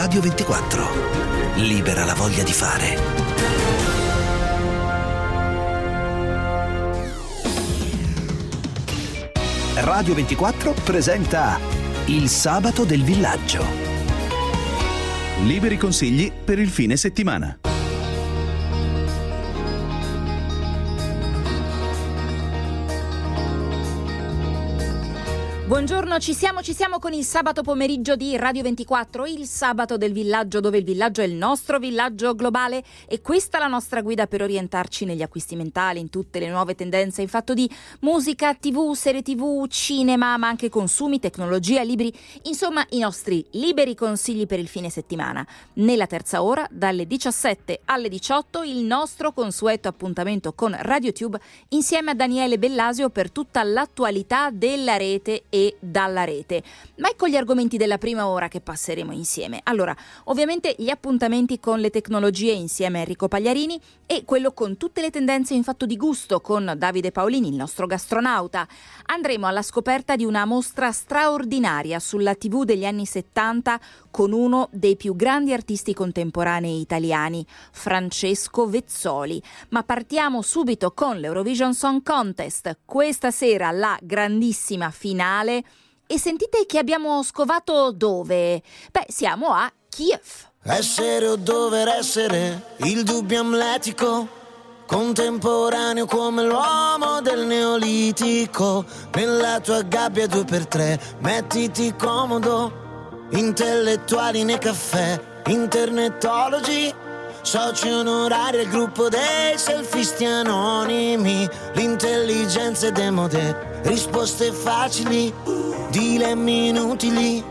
Radio 24. Libera la voglia di fare. Radio 24 presenta Il sabato del villaggio. Liberi consigli per il fine settimana. Buongiorno, ci siamo con il sabato pomeriggio di Radio 24, il sabato del villaggio, dove il villaggio è il nostro villaggio globale e questa è la nostra guida per orientarci negli acquisti mentali, in tutte le nuove tendenze in fatto di musica, tv, serie tv, cinema, ma anche consumi, tecnologia, libri, insomma i nostri liberi consigli per il fine settimana. Nella terza ora, dalle 17 alle 18, il nostro consueto appuntamento con RadioTube insieme a Daniele Bellasio per tutta l'attualità della rete e dalla rete. Ma ecco gli argomenti della prima ora che passeremo insieme. Allora, ovviamente gli appuntamenti con le tecnologie insieme a Enrico Pagliarini e quello con tutte le tendenze in fatto di gusto con Davide Paolini, il nostro gastronauta. Andremo alla scoperta di una mostra straordinaria sulla TV degli anni 70 con uno dei più grandi artisti contemporanei italiani, Francesco Vezzoli. Ma partiamo subito con l'Eurovision Song Contest. Questa sera la grandissima finale. E sentite che abbiamo scovato dove? Beh, siamo a Kiev. Essere o dover essere, il dubbio amletico, contemporaneo come l'uomo del neolitico. Nella tua gabbia 2x3, mettiti comodo, intellettuali nei caffè, internetologi, soci onorari al gruppo dei selfisti anonimi. L'intelligenza è demode, risposte facili, dilemmi inutili.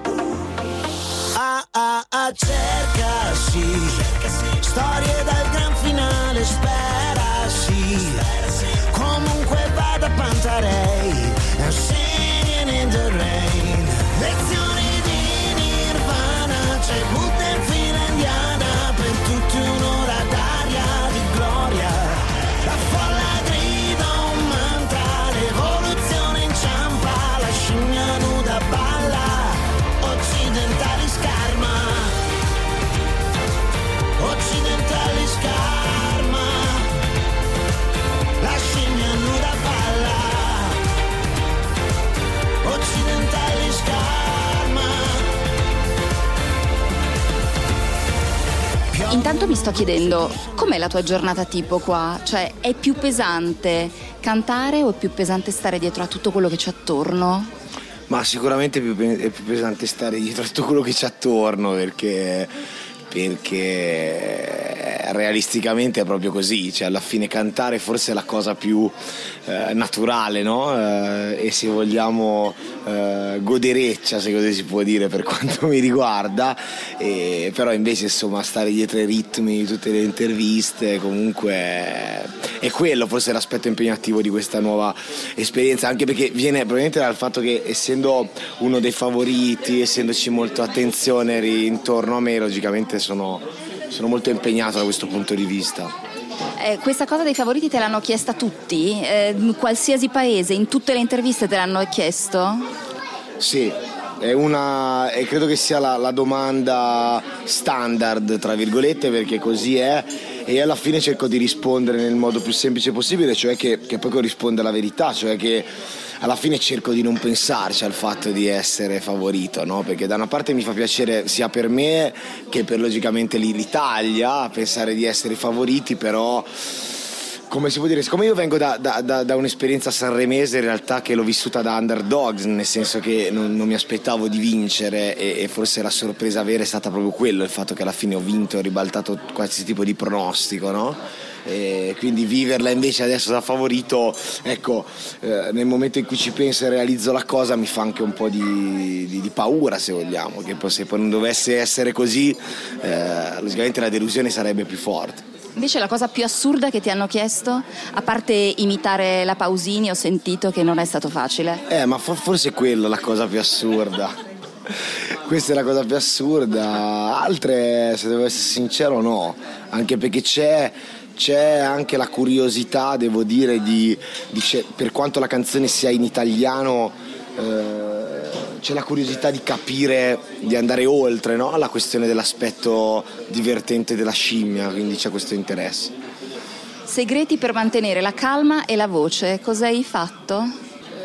Cercasi, storie dal gran finale, sperasi. Comunque vada Pantarei, I'm singing in the rain. Lezioni di Nirvana, c'è Buddha in fila indiana, per tutti un'ora d'aria di gloria. La folla grida un mantra, l'evoluzione inciampa, la scimmia nuda balla, occidentali scarma, occidentali scarma, la scimmia nuda balla, occidentali scarma. Intanto mi sto chiedendo, com'è la tua giornata tipo qua? Cioè, è più pesante cantare o è più pesante stare dietro a tutto quello che c'è attorno? Ma sicuramente è più pesante stare dietro a tutto quello che c'è attorno, perché realisticamente è proprio così, cioè alla fine cantare forse è la cosa più naturale, no? E se vogliamo godereccia, se così si può dire, per quanto mi riguarda, però invece insomma stare dietro ai ritmi di tutte le interviste comunque è quello forse l'aspetto impegnativo di questa nuova esperienza, anche perché viene probabilmente dal fatto che essendo uno dei favoriti, essendoci molta attenzione intorno a me, logicamente sono molto impegnato da questo punto di vista. Questa cosa dei favoriti te l'hanno chiesta tutti? Qualsiasi paese, in tutte le interviste te l'hanno chiesto? Sì, e credo che sia la domanda standard, tra virgolette, perché così è, e alla fine cerco di rispondere nel modo più semplice possibile, cioè che poi corrisponde alla verità, cioè che alla fine cerco di non pensarci al fatto di essere favorito, no? Perché da una parte mi fa piacere sia per me che per logicamente l'Italia pensare di essere favoriti, però come si può dire, siccome io vengo da un'esperienza sanremese in realtà che l'ho vissuta da underdogs, nel senso che non mi aspettavo di vincere e forse la sorpresa vera è stata proprio quello, il fatto che alla fine ho vinto e ho ribaltato qualsiasi tipo di pronostico, no? E quindi viverla invece adesso da favorito, ecco, nel momento in cui ci penso e realizzo la cosa mi fa anche un po' di paura, se vogliamo, che poi se poi non dovesse essere così, logicamente la delusione sarebbe più forte. Invece la cosa più assurda che ti hanno chiesto, a parte imitare la Pausini, ho sentito che non è stato facile. Ma forse è quella la cosa più assurda. Questa è la cosa più assurda. Altre, se devo essere sincero, no. Anche perché c'è anche la curiosità, devo dire, per quanto la canzone sia in italiano, c'è la curiosità di capire, di andare oltre, no? La questione dell'aspetto divertente della scimmia, quindi c'è questo interesse. Segreti per mantenere la calma e la voce, cosa hai fatto?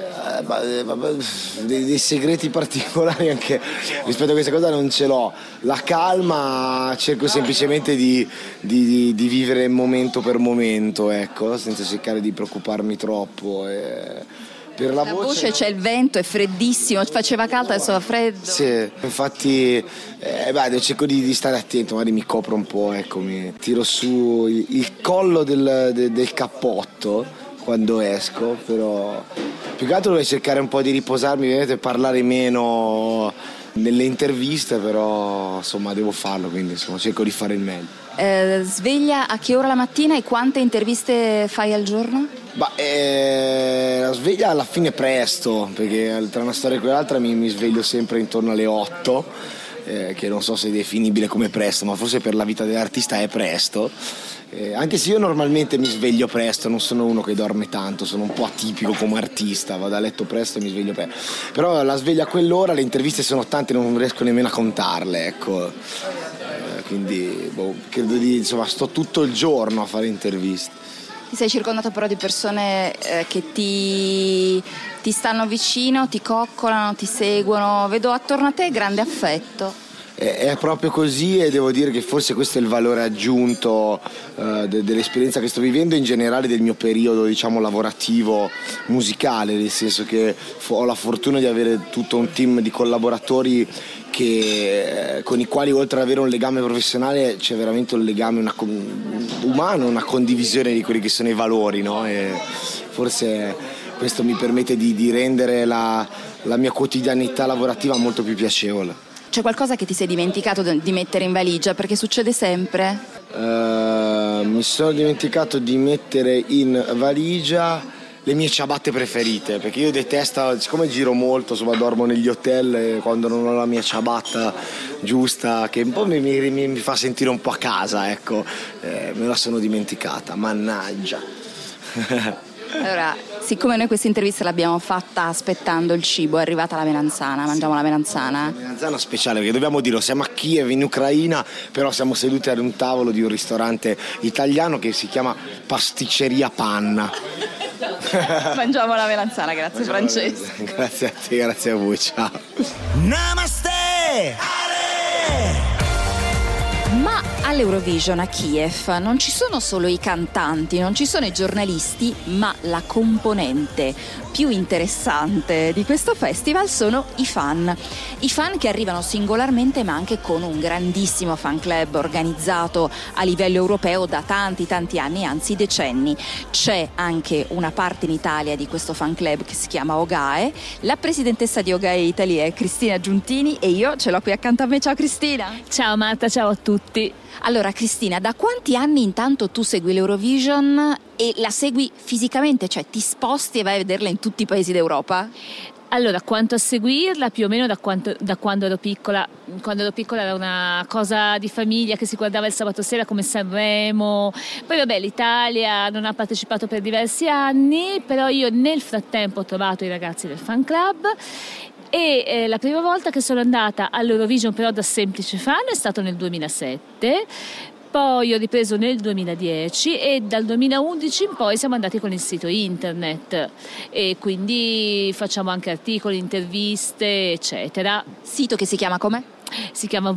Dei segreti particolari anche rispetto a questa cosa non ce l'ho. La calma cerco semplicemente di vivere momento per momento, ecco, senza cercare di preoccuparmi troppo. Per la voce c'è il vento, è freddissimo, faceva caldo, adesso fa freddo. Sì, infatti cerco di stare attento, magari mi copro un po', ecco, mi tiro su il collo del cappotto quando esco, però più che altro devo cercare un po' di riposarmi, vedete, parlare meno nelle interviste, però insomma devo farlo, quindi insomma cerco di fare il meglio. Sveglia a che ora la mattina e quante interviste fai al giorno? La sveglia alla fine presto, perché tra una storia e quell'altra mi sveglio sempre intorno alle 8, che non so se è definibile come presto, ma forse per la vita dell'artista è presto. Anche se io normalmente mi sveglio presto, non sono uno che dorme tanto, sono un po' atipico come artista, vado a letto presto e mi sveglio presto. Però la sveglia a quell'ora, le interviste sono tante, non riesco nemmeno a contarle, ecco. Quindi credo insomma, sto tutto il giorno a fare interviste. Ti sei circondato però di persone che ti stanno vicino, ti coccolano, ti seguono, vedo attorno a te grande affetto. È proprio così, e devo dire che forse questo è il valore aggiunto dell'esperienza che sto vivendo, in generale del mio periodo, diciamo, lavorativo musicale, nel senso che ho la fortuna di avere tutto un team di collaboratori con i quali, oltre ad avere un legame professionale, c'è veramente un legame umano, una condivisione di quelli che sono i valori, no? E forse questo mi permette di rendere la mia quotidianità lavorativa molto più piacevole. C'è qualcosa che ti sei dimenticato di mettere in valigia? Perché succede sempre. Mi sono dimenticato di mettere in valigia le mie ciabatte preferite, perché io detesto, siccome giro molto, insomma, dormo negli hotel, e quando non ho la mia ciabatta giusta, che un po' mi fa sentire un po' a casa, ecco, me la sono dimenticata, mannaggia. Allora, siccome noi questa intervista l'abbiamo fatta aspettando il cibo, è arrivata la melanzana, mangiamo la melanzana? La melanzana speciale, perché dobbiamo dirlo, siamo a Kiev in Ucraina, però siamo seduti ad un tavolo di un ristorante italiano che si chiama Pasticceria Panna. Mangiamo la melanzana, grazie Francesco. Grazie a te, grazie a voi, ciao. Namaste! Ma all'Eurovision a Kiev non ci sono solo i cantanti, non ci sono i giornalisti, ma la componente più interessante di questo festival sono i fan. I fan che arrivano singolarmente ma anche con un grandissimo fan club organizzato a livello europeo da tanti anni, anzi decenni. C'è anche una parte in Italia di questo fan club che si chiama Ogae. La presidentessa di Ogae Italy è Cristina Giuntini e io ce l'ho qui accanto a me. Ciao Cristina. Ciao Marta, ciao a tutti. Allora Cristina, da quanti anni intanto tu segui l'Eurovision e la segui fisicamente, cioè ti sposti e vai a vederla in tutti i paesi d'Europa? Allora, quanto a seguirla, più o meno da quando ero piccola. Quando ero piccola era una cosa di famiglia che si guardava il sabato sera come Sanremo. Poi vabbè, l'Italia non ha partecipato per diversi anni, però io nel frattempo ho trovato i ragazzi del fan club. E la prima volta che sono andata all'Eurovision però da semplice fan è stato nel 2007, poi ho ripreso nel 2010 e dal 2011 in poi siamo andati con il sito internet e quindi facciamo anche articoli, interviste, eccetera. Sito che si chiama come? Si chiama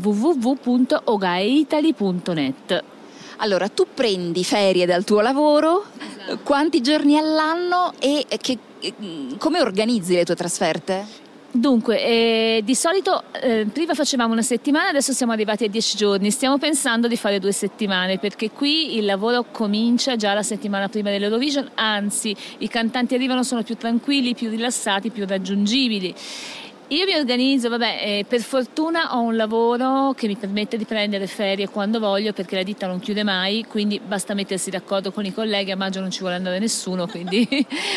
www.ogaeitaly.net. Allora, tu prendi ferie dal tuo lavoro, quanti giorni all'anno e come organizzi le tue trasferte? Dunque, di solito prima facevamo una settimana, adesso siamo arrivati a 10 giorni, stiamo pensando di fare 2 settimane perché qui il lavoro comincia già la settimana prima dell'Eurovision, anzi i cantanti arrivano, sono più tranquilli, più rilassati, più raggiungibili. Io mi organizzo, per fortuna ho un lavoro che mi permette di prendere ferie quando voglio perché la ditta non chiude mai, quindi basta mettersi d'accordo con i colleghi, a maggio non ci vuole andare nessuno, quindi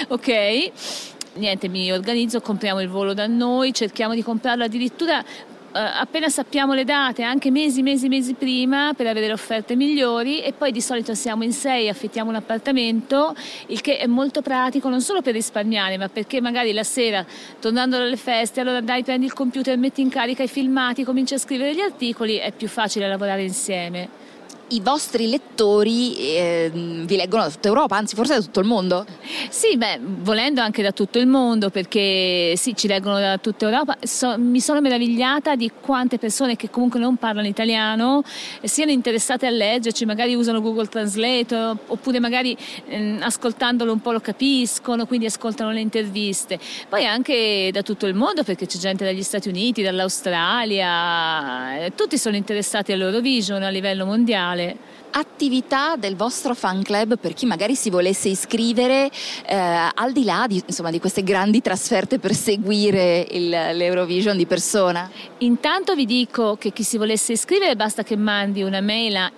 ok. Niente, mi organizzo, compriamo il volo da noi, cerchiamo di comprarlo addirittura appena sappiamo le date, anche mesi prima, per avere le offerte migliori, e poi di solito siamo in 6, affittiamo un appartamento, il che è molto pratico non solo per risparmiare, ma perché magari la sera, tornando dalle feste, allora dai, prendi il computer, metti in carica i filmati, cominci a scrivere gli articoli, è più facile lavorare insieme. I vostri lettori vi leggono da tutta Europa, anzi forse da tutto il mondo? Sì, volendo anche da tutto il mondo, perché sì, ci leggono da tutta Europa. Mi sono meravigliata di quante persone che comunque non parlano italiano siano interessate a leggerci, magari usano Google Translate, oppure magari ascoltandolo un po' lo capiscono, quindi ascoltano le interviste. Poi anche da tutto il mondo, perché c'è gente dagli Stati Uniti, dall'Australia, tutti sono interessati all'Eurovision a livello mondiale. Attività del vostro fan club per chi magari si volesse iscrivere al di là di queste grandi trasferte per seguire l'Eurovision di persona? Intanto vi dico che chi si volesse iscrivere basta che mandi una mail a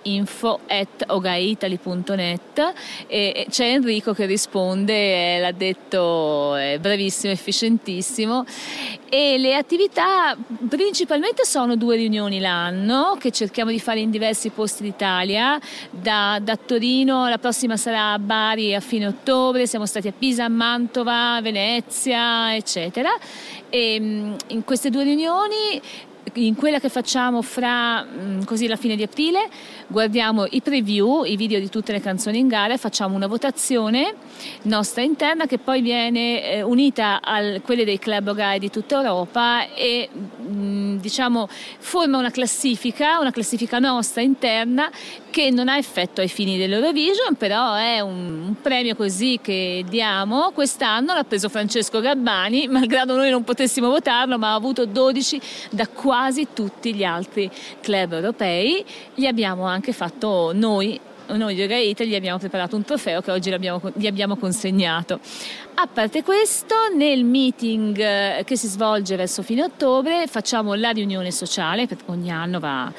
info@ogaitaly.net e c'è Enrico che risponde, l'ha detto, è bravissimo, efficientissimo. E le attività principalmente sono 2 riunioni l'anno che cerchiamo di fare in diversi posti d'Italia. Da Torino, la prossima sarà a Bari a fine ottobre, siamo stati a Pisa, Mantova, Venezia, eccetera. E in queste 2 riunioni, in quella che facciamo fra così la fine di aprile, guardiamo i preview, i video di tutte le canzoni in gara, e facciamo una votazione nostra interna che poi viene unita a quelle dei club OGAE di tutta Europa e forma una classifica nostra interna che non ha effetto ai fini dell'Eurovision, però è un premio così che diamo. Quest'anno l'ha preso Francesco Gabbani, malgrado noi non potessimo votarlo, ma ha avuto 12 da quasi tutti gli altri club europei. Gli abbiamo anche fatto noi di Ogaita, gli abbiamo preparato un trofeo che oggi gli abbiamo consegnato. A parte questo, nel meeting che si svolge verso fine ottobre facciamo la riunione sociale, perché ogni anno va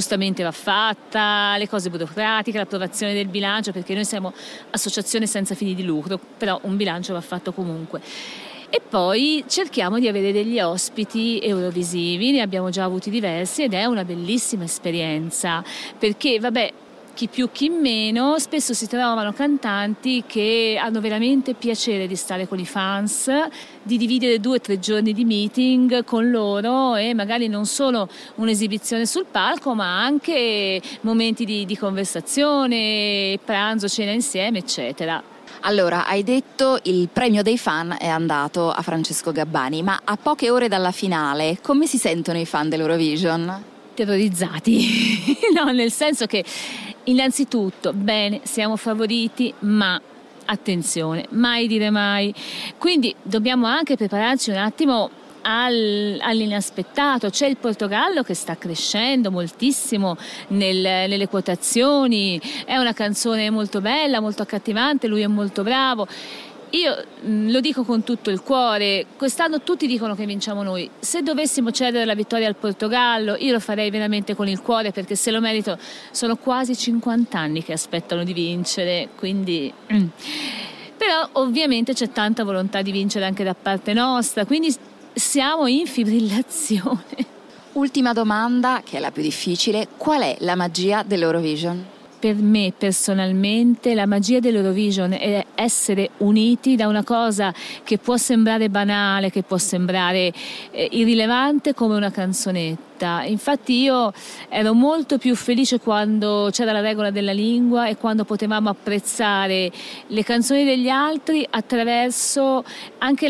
fatta, le cose burocratiche, l'approvazione del bilancio, perché noi siamo associazione senza fini di lucro, però un bilancio va fatto comunque. E poi cerchiamo di avere degli ospiti eurovisivi, ne abbiamo già avuti diversi ed è una bellissima esperienza, perché chi più chi meno, spesso si trovano cantanti che hanno veramente piacere di stare con i fans, di dividere 2 o 3 giorni di meeting con loro, e magari non solo un'esibizione sul palco, ma anche momenti di conversazione, pranzo, cena insieme, eccetera. Allora, hai detto il premio dei fan è andato a Francesco Gabbani, ma a poche ore dalla finale, come si sentono i fan dell'Eurovision? Terrorizzati, no, nel senso che innanzitutto, bene, siamo favoriti, ma attenzione, mai dire mai, quindi dobbiamo anche prepararci un attimo all'inaspettato. C'è il Portogallo che sta crescendo moltissimo nelle quotazioni, è una canzone molto bella, molto accattivante, lui è molto bravo. Io lo dico con tutto il cuore, quest'anno tutti dicono che vinciamo noi. Se dovessimo cedere la vittoria al Portogallo, io lo farei veramente con il cuore, perché se lo merito. Sono quasi 50 anni che aspettano di vincere, quindi però ovviamente c'è tanta volontà di vincere anche da parte nostra, quindi siamo in fibrillazione. Ultima domanda, che è la più difficile: qual è la magia dell'Eurovision? Per me personalmente la magia dell'Eurovision è essere uniti da una cosa che può sembrare banale, che può sembrare irrilevante, come una canzonetta. Infatti io ero molto più felice quando c'era la regola della lingua e quando potevamo apprezzare le canzoni degli altri attraverso anche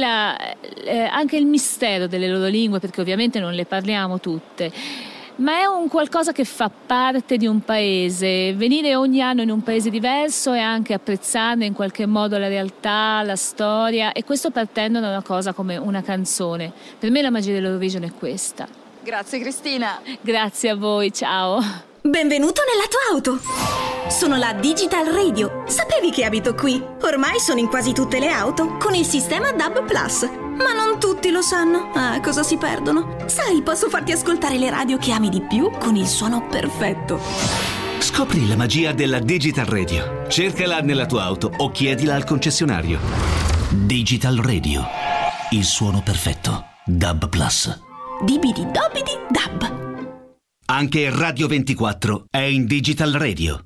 il mistero delle loro lingue, perché ovviamente non le parliamo tutte. Ma è un qualcosa che fa parte di un paese. Venire ogni anno in un paese diverso e anche apprezzarne in qualche modo la realtà, la storia, e questo partendo da una cosa come una canzone. Per me la magia dell'Eurovision è questa. Grazie Cristina. Grazie a voi, ciao. Benvenuto nella tua auto. Sono la Digital Radio. Sapevi che abito qui? Ormai sono in quasi tutte le auto con il sistema DAB+. Ma non tutti lo sanno. Cosa si perdono? Sai, posso farti ascoltare le radio che ami di più con il suono perfetto. Scopri la magia della Digital Radio. Cercala nella tua auto o chiedila al concessionario. Digital Radio. Il suono perfetto. DAB+. Dibidi dobidi dab. Anche Radio 24 è in Digital Radio.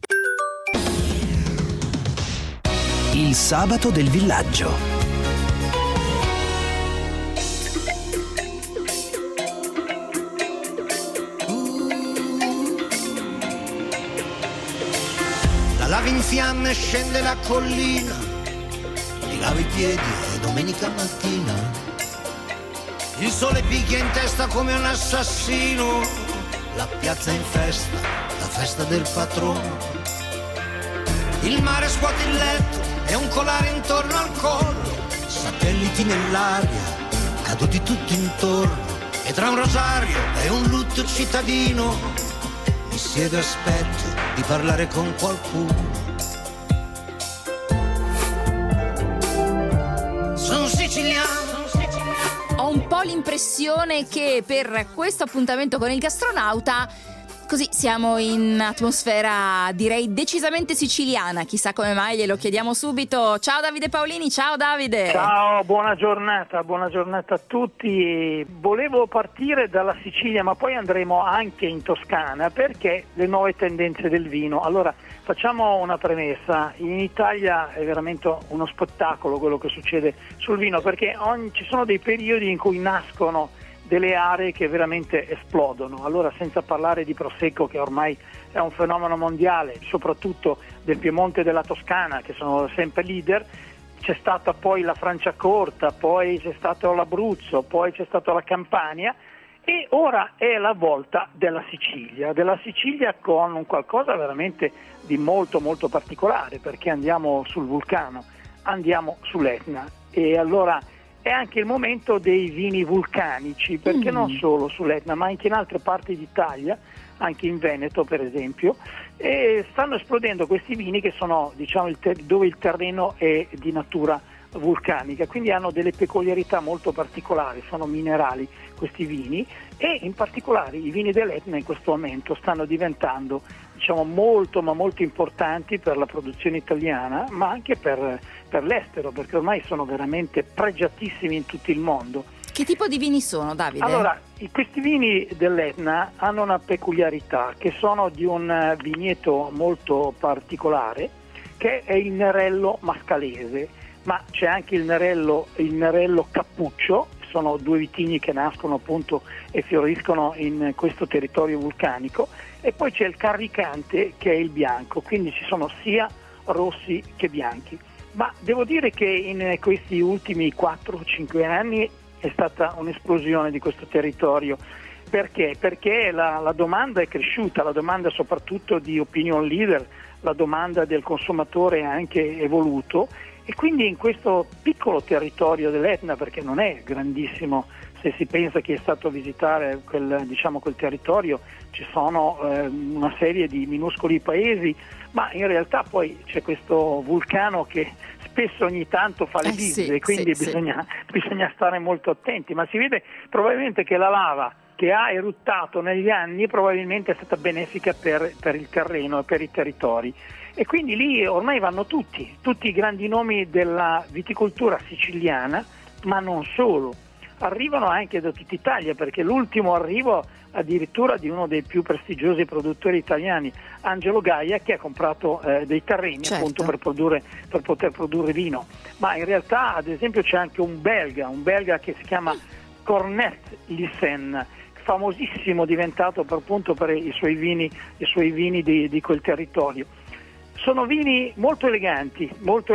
Il sabato del villaggio. La lava in fiamme scende la collina, ti lavi i piedi e domenica mattina il sole picchia in testa come un assassino, la piazza è in festa, la festa del patrono, il mare scuote il letto e un colare intorno al collo, satelliti nell'aria, caduti tutti intorno, e tra un rosario e un lutto cittadino mi siedo e aspetto di parlare con qualcuno. Sono siciliano. Ho un po' l'impressione che per questo appuntamento con il gastronauta così siamo in atmosfera, direi, decisamente siciliana. Chissà come mai, glielo chiediamo subito. Ciao Davide Paolini, ciao Davide. Ciao, buona giornata a tutti. Volevo partire dalla Sicilia, ma poi andremo anche in Toscana, perché le nuove tendenze del vino. Allora, facciamo una premessa. In Italia è veramente uno spettacolo quello che succede sul vino, perché ci sono dei periodi in cui nascono delle aree che veramente esplodono. Allora, senza parlare di Prosecco, che ormai è un fenomeno mondiale, soprattutto del Piemonte e della Toscana, che sono sempre leader, c'è stata poi la Franciacorta, poi c'è stato l'Abruzzo, poi c'è stata la Campania, e ora è la volta della Sicilia con un qualcosa veramente di molto molto particolare, perché andiamo sul Vulcano, andiamo sull'Etna, e allora è anche il momento dei vini vulcanici, perché non solo sull'Etna, ma anche in altre parti d'Italia, anche in Veneto per esempio, e stanno esplodendo questi vini che sono, diciamo, dove il terreno è di natura vulcanica, quindi hanno delle peculiarità molto particolari, sono minerali questi vini, e in particolare i vini dell'Etna in questo momento stanno diventando, diciamo, molto ma molto importanti per la produzione italiana, ma anche per l'estero, perché ormai sono veramente pregiatissimi in tutto il mondo. Che tipo di vini sono, Davide? Allora, questi vini dell'Etna hanno una peculiarità, che sono di un vigneto molto particolare, che è il Nerello Mascalese, ma c'è anche il Nerello Cappuccio. Sono due vitigni che nascono appunto e fioriscono in questo territorio vulcanico, e poi c'è il Carricante, che è il bianco, quindi ci sono sia rossi che bianchi. Ma devo dire che in questi ultimi 4-5 anni è stata un'esplosione di questo territorio. Perché? Perché la domanda è cresciuta, la domanda soprattutto di opinion leader, la domanda del consumatore è anche evoluto, e quindi in questo piccolo territorio dell'Etna, perché non è grandissimo, se si pensa che è stato a visitare quel territorio, ci sono una serie di minuscoli paesi, ma in realtà poi c'è questo vulcano che spesso ogni tanto fa le visite, quindi bisogna stare molto attenti, ma si vede probabilmente che la lava che ha eruttato negli anni probabilmente è stata benefica per il terreno e per i territori, e quindi lì ormai vanno tutti i grandi nomi della viticoltura siciliana, ma non solo, arrivano anche da tutta Italia, perché l'ultimo arrivo addirittura di uno dei più prestigiosi produttori italiani, Angelo Gaia, che ha comprato dei terreni, certo, appunto per poter produrre vino. Ma in realtà, ad esempio, c'è anche un belga che si chiama Cornet Lissen, famosissimo, diventato per i suoi vini di quel territorio. Sono vini molto eleganti,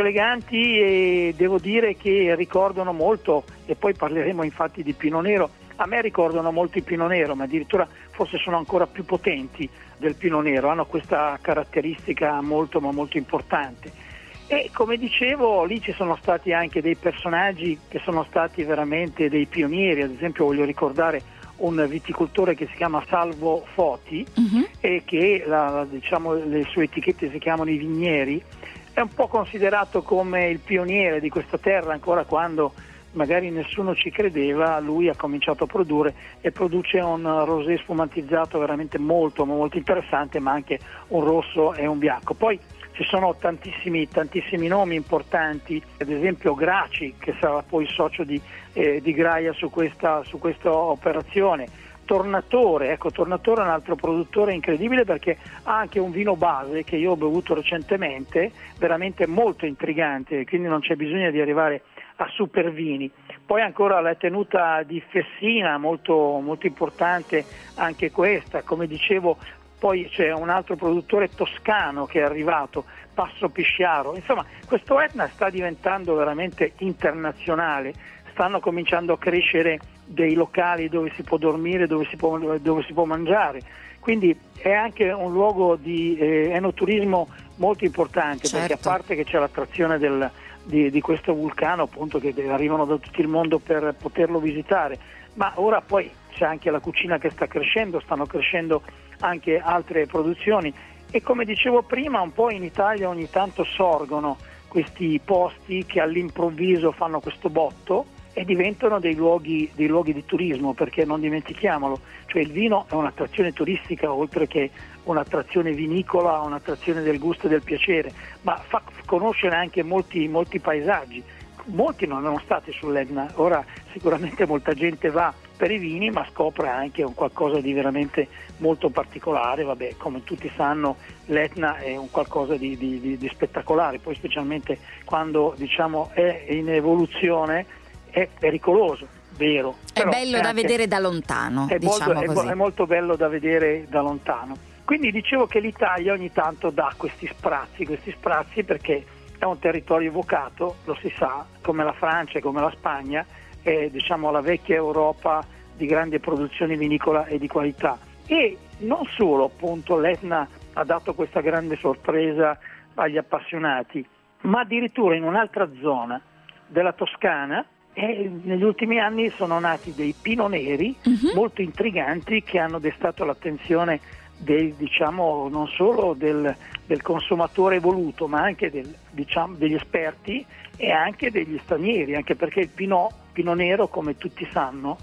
e devo dire che ricordano molto, e poi parleremo infatti di Pinot Nero. A me ricordano molto il Pinot Nero, ma addirittura forse sono ancora più potenti del Pinot Nero, hanno questa caratteristica molto ma molto importante. E come dicevo, lì ci sono stati anche dei personaggi che sono stati veramente dei pionieri. Ad esempio voglio ricordare un viticoltore che si chiama Salvo Foti, e che le sue etichette si chiamano I Vignieri. È un po' considerato come il pioniere di questa terra, ancora quando magari nessuno ci credeva, lui ha cominciato a produrre, e produce un rosé sfumantizzato veramente molto molto interessante, ma anche un rosso e un bianco. Poi ci sono tantissimi nomi importanti, ad esempio Graci, che sarà poi socio di Graia su questa operazione. Tornatore è un altro produttore incredibile, perché ha anche un vino base che io ho bevuto recentemente, veramente molto intrigante, quindi non c'è bisogno di arrivare a super vini. Poi ancora la tenuta di Fessina, molto, molto importante anche questa, come dicevo. Poi c'è un altro produttore toscano che è arrivato, Passo Pisciaro. Insomma, questo Etna sta diventando veramente internazionale, stanno cominciando a crescere dei locali dove si può dormire, dove si può mangiare, quindi è anche un luogo di enoturismo molto importante, certo. Perché a parte che c'è l'attrazione di questo vulcano, appunto, che arrivano da tutto il mondo per poterlo visitare, ma ora poi c'è anche la cucina che sta crescendo, stanno crescendo anche altre produzioni, e come dicevo prima, un po' in Italia ogni tanto sorgono questi posti che all'improvviso fanno questo botto e diventano dei luoghi di turismo, perché non dimentichiamolo, cioè il vino è un'attrazione turistica oltre che un'attrazione vinicola, un'attrazione del gusto e del piacere, ma fa conoscere anche molti paesaggi. Molti non erano stati sull'Etna, ora sicuramente molta gente va per i vini, ma scopre anche un qualcosa di veramente molto particolare. Vabbè, come tutti sanno, l'Etna è un qualcosa di spettacolare, poi specialmente quando, diciamo, è in evoluzione, è pericoloso, vero. È bello da vedere da lontano, è così. Molto bello da vedere da lontano. Quindi dicevo che l'Italia ogni tanto dà questi sprazzi perché è un territorio evocato, lo si sa, come la Francia e come la Spagna, è, diciamo, la vecchia Europa di grande produzione vinicola e di qualità. E non solo, appunto, l'Etna ha dato questa grande sorpresa agli appassionati, ma addirittura in un'altra zona della Toscana, negli ultimi anni sono nati dei Pinot Neri molto intriganti, che hanno destato l'attenzione diciamo, non solo del consumatore evoluto, ma anche degli esperti e anche degli stranieri, anche perché il Pinot Nero, come tutti sanno,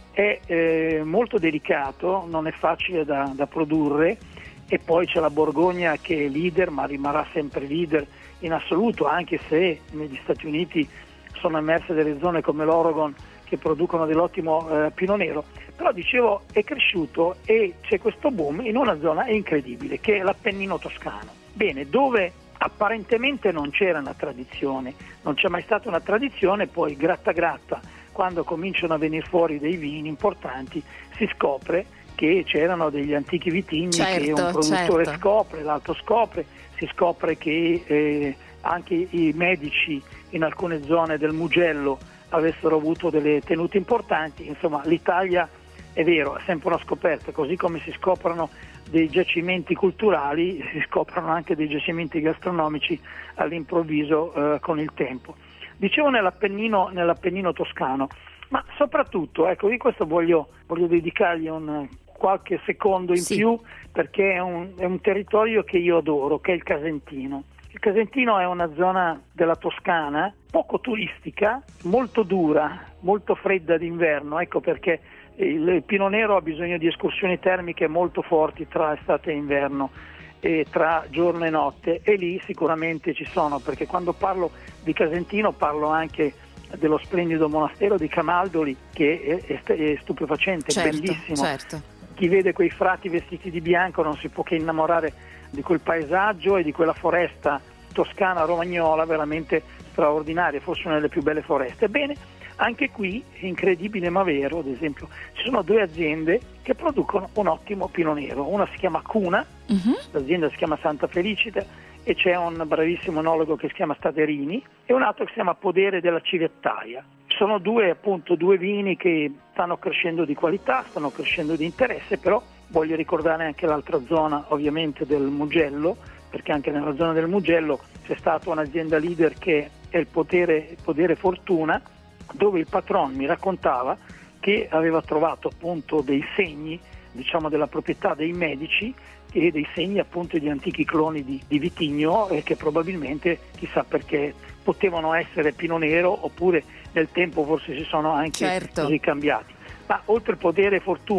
è molto delicato, non è facile da produrre, e poi c'è la Borgogna che è leader, ma rimarrà sempre leader in assoluto, anche se negli Stati Uniti sono emerse delle zone come l'Oregon che producono dell'ottimo Pinot Nero. Però dicevo, è cresciuto e c'è questo boom in una zona incredibile che è l'Appennino toscano. Bene, dove apparentemente non c'era una tradizione, non c'è mai stata una tradizione, poi gratta quando cominciano a venire fuori dei vini importanti si scopre che c'erano degli antichi vitigni, certo, che un produttore certo. scopre, l'altro scopre, si scopre che anche i medici in alcune zone del Mugello avessero avuto delle tenute importanti. Insomma, l'Italia, è vero, è sempre una scoperta, così come si scoprono dei giacimenti culturali, si scoprono anche dei giacimenti gastronomici all'improvviso con il tempo. Dicevo nell'Appennino toscano, ma soprattutto, ecco, di questo voglio dedicargli qualche secondo in più, perché è un territorio che io adoro, che è il Casentino. Il Casentino è una zona della Toscana poco turistica, molto dura, molto fredda d'inverno, ecco perché il Pinot Nero ha bisogno di escursioni termiche molto forti tra estate e inverno, e tra giorno e notte, e lì sicuramente ci sono, perché quando parlo di Casentino parlo anche dello splendido monastero di Camaldoli, che è stupefacente, certo, bellissimo. Certo. Chi vede quei frati vestiti di bianco non si può che innamorare di quel paesaggio e di quella foresta toscana romagnola veramente straordinaria, forse una delle più belle foreste. Ebbene, anche qui è incredibile ma vero, ad esempio, ci sono due aziende che producono un ottimo Pinot Nero. Una si chiama Cuna, l'azienda si chiama Santa Felicita, e c'è un bravissimo enologo che si chiama Staderini, e un altro che si chiama Podere della Civettaia. Sono due vini che stanno crescendo di qualità, stanno crescendo di interesse, però voglio ricordare anche l'altra zona, ovviamente, del Mugello, perché anche nella zona del Mugello c'è stata un'azienda leader che è il Podere Fortuna, dove il patron mi raccontava che aveva trovato appunto dei segni, diciamo, della proprietà dei Medici, e dei segni appunto di antichi cloni di vitigno, e che probabilmente, chissà perché, potevano essere Pinot Nero, oppure nel tempo forse si sono anche certo. così cambiati. Ma oltre il Podere Fortuna,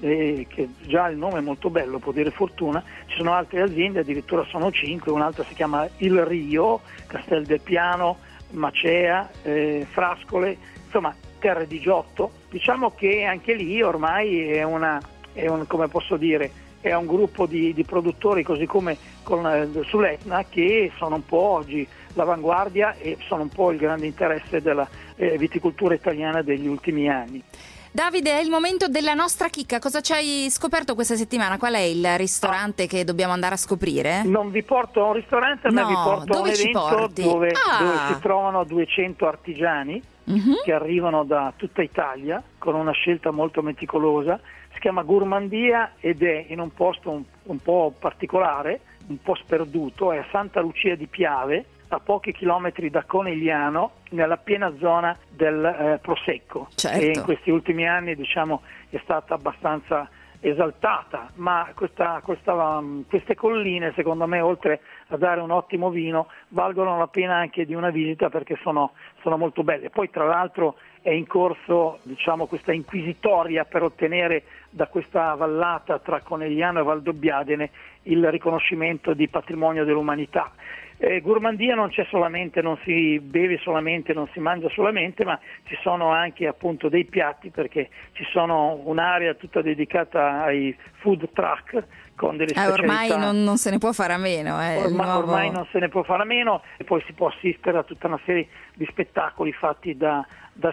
che già il nome è molto bello, può dire fortuna. Ci sono altre aziende, addirittura sono 5, un'altra si chiama Il Rio, Castel del Piano, Macea, Frascole, insomma Terre di Giotto. Diciamo che anche lì ormai è un come posso dire, è un gruppo di produttori, così come sull'Etna, che sono un po' oggi l'avanguardia e sono un po' il grande interesse della viticoltura italiana degli ultimi anni. Davide, è il momento della nostra chicca. Cosa ci hai scoperto questa settimana? Qual è il ristorante che dobbiamo andare a scoprire? Non vi porto a un ristorante, ma vi porto a un evento dove si trovano 200 artigiani che arrivano da tutta Italia con una scelta molto meticolosa. Si chiama Gourmandia ed è in un posto un po' particolare, un po' sperduto, è a Santa Lucia di Piave, a pochi chilometri da Conegliano, nella piena zona del Prosecco, che in questi ultimi anni è stata abbastanza esaltata, ma queste colline, secondo me, oltre a dare un ottimo vino, valgono la pena anche di una visita, perché sono molto belle. Poi tra l'altro è in corso questa inquisitoria per ottenere da questa vallata tra Conegliano e Valdobbiadene il riconoscimento di patrimonio dell'umanità. Gourmandia non c'è solamente, non si beve solamente, non si mangia solamente, ma ci sono anche appunto dei piatti, perché ci sono un'area tutta dedicata ai food truck con delle specialità. Ormai non se ne può fare a meno. Ormai non se ne può fare a meno, e poi si può assistere a tutta una serie di spettacoli fatti da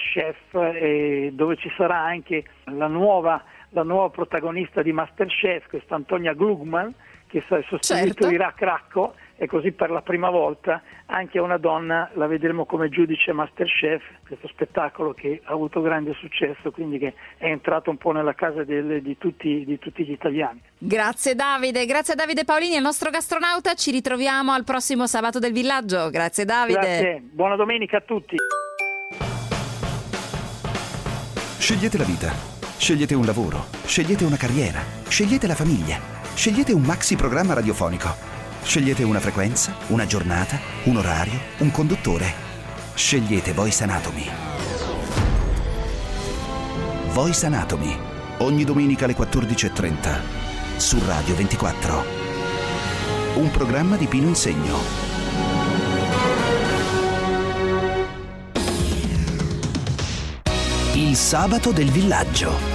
chef, dove ci sarà anche la nuova protagonista di Masterchef, questa Antonia Glugman, che sostituirà Irac Racco, e così per la prima volta anche una donna la vedremo come giudice Masterchef, questo spettacolo che ha avuto grande successo, quindi che è entrato un po' nella casa di tutti gli italiani. Grazie Davide Paolini, il nostro gastronauta. Ci ritroviamo al prossimo Sabato del Villaggio. Grazie Davide. Grazie, buona domenica a tutti. Scegliete la vita, scegliete un lavoro, scegliete una carriera, scegliete la famiglia, scegliete un maxi programma radiofonico. Scegliete una frequenza, una giornata, un orario, un conduttore. Scegliete Voice Anatomy. Voice Anatomy, ogni domenica alle 14:30 su Radio 24. Un programma di Pino Insegno. Il Sabato del Villaggio.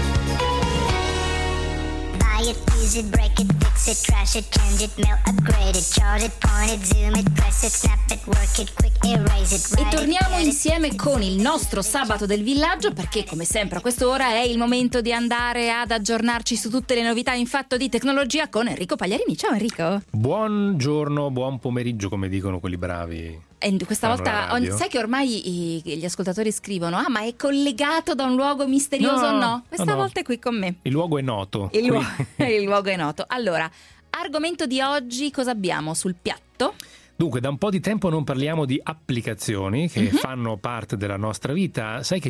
Use it, break it, fix it, trash it, change it, melt, upgrade it, chart it, point it, zoom it, press it, snap it, work it, quick erase it. E torniamo insieme con il nostro Sabato del Villaggio, perché come sempre a quest'ora è il momento di andare ad aggiornarci su tutte le novità in fatto di tecnologia con Enrico Pagliarini. Ciao Enrico. Buongiorno, buon pomeriggio, come dicono quelli bravi. E questa volta sai che ormai gli ascoltatori scrivono: ma è collegato da un luogo misterioso? No, questa volta è qui con me. Il luogo è noto. Il luogo è noto. Allora, argomento di oggi, cosa abbiamo sul piatto? Dunque, da un po' di tempo non parliamo di applicazioni che fanno parte della nostra vita. Sai che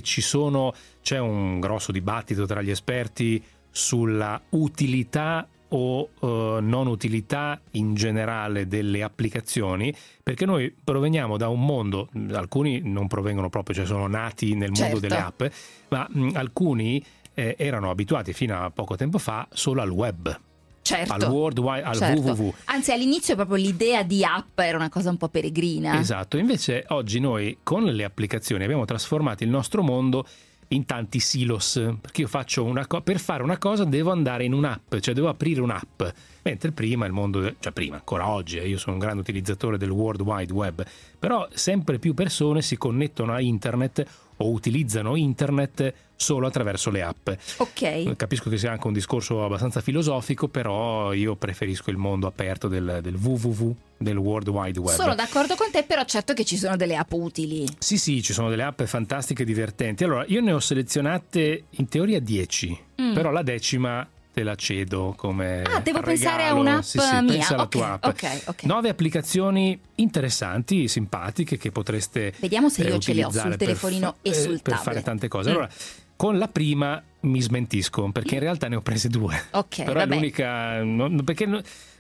c'è un grosso dibattito tra gli esperti sulla utilità o non utilità in generale delle applicazioni, perché noi proveniamo da un mondo, alcuni non provengono proprio, cioè sono nati nel mondo delle app, ma alcuni erano abituati fino a poco tempo fa solo al web. Al World Wide, al www. Anzi, all'inizio proprio l'idea di app era una cosa un po' peregrina. Esatto, invece oggi noi con le applicazioni abbiamo trasformato il nostro mondo in tanti silos, perché io faccio per fare una cosa devo andare in un'app, cioè devo aprire un'app, mentre prima il mondo, prima, ancora oggi, io sono un grande utilizzatore del World Wide Web, però sempre più persone si connettono a internet o utilizzano internet solo attraverso le app. Ok. Capisco che sia anche un discorso abbastanza filosofico, però io preferisco il mondo aperto del www, del World Wide Web. Sono d'accordo con te, però certo che ci sono delle app utili. Sì, ci sono delle app fantastiche e divertenti. Allora, io ne ho selezionate in teoria 10, però la 10ª te la cedo come devo regalo. Pensare a un'app mia. Pensa alla tua app. Okay. 9 applicazioni interessanti, simpatiche, che potreste vediamo se io ce le ho sul telefonino e sul per tablet. fare tante cose. Allora, con la prima mi smentisco, perché in realtà ne ho prese 2. Ok, però vabbè. È l'unica, perché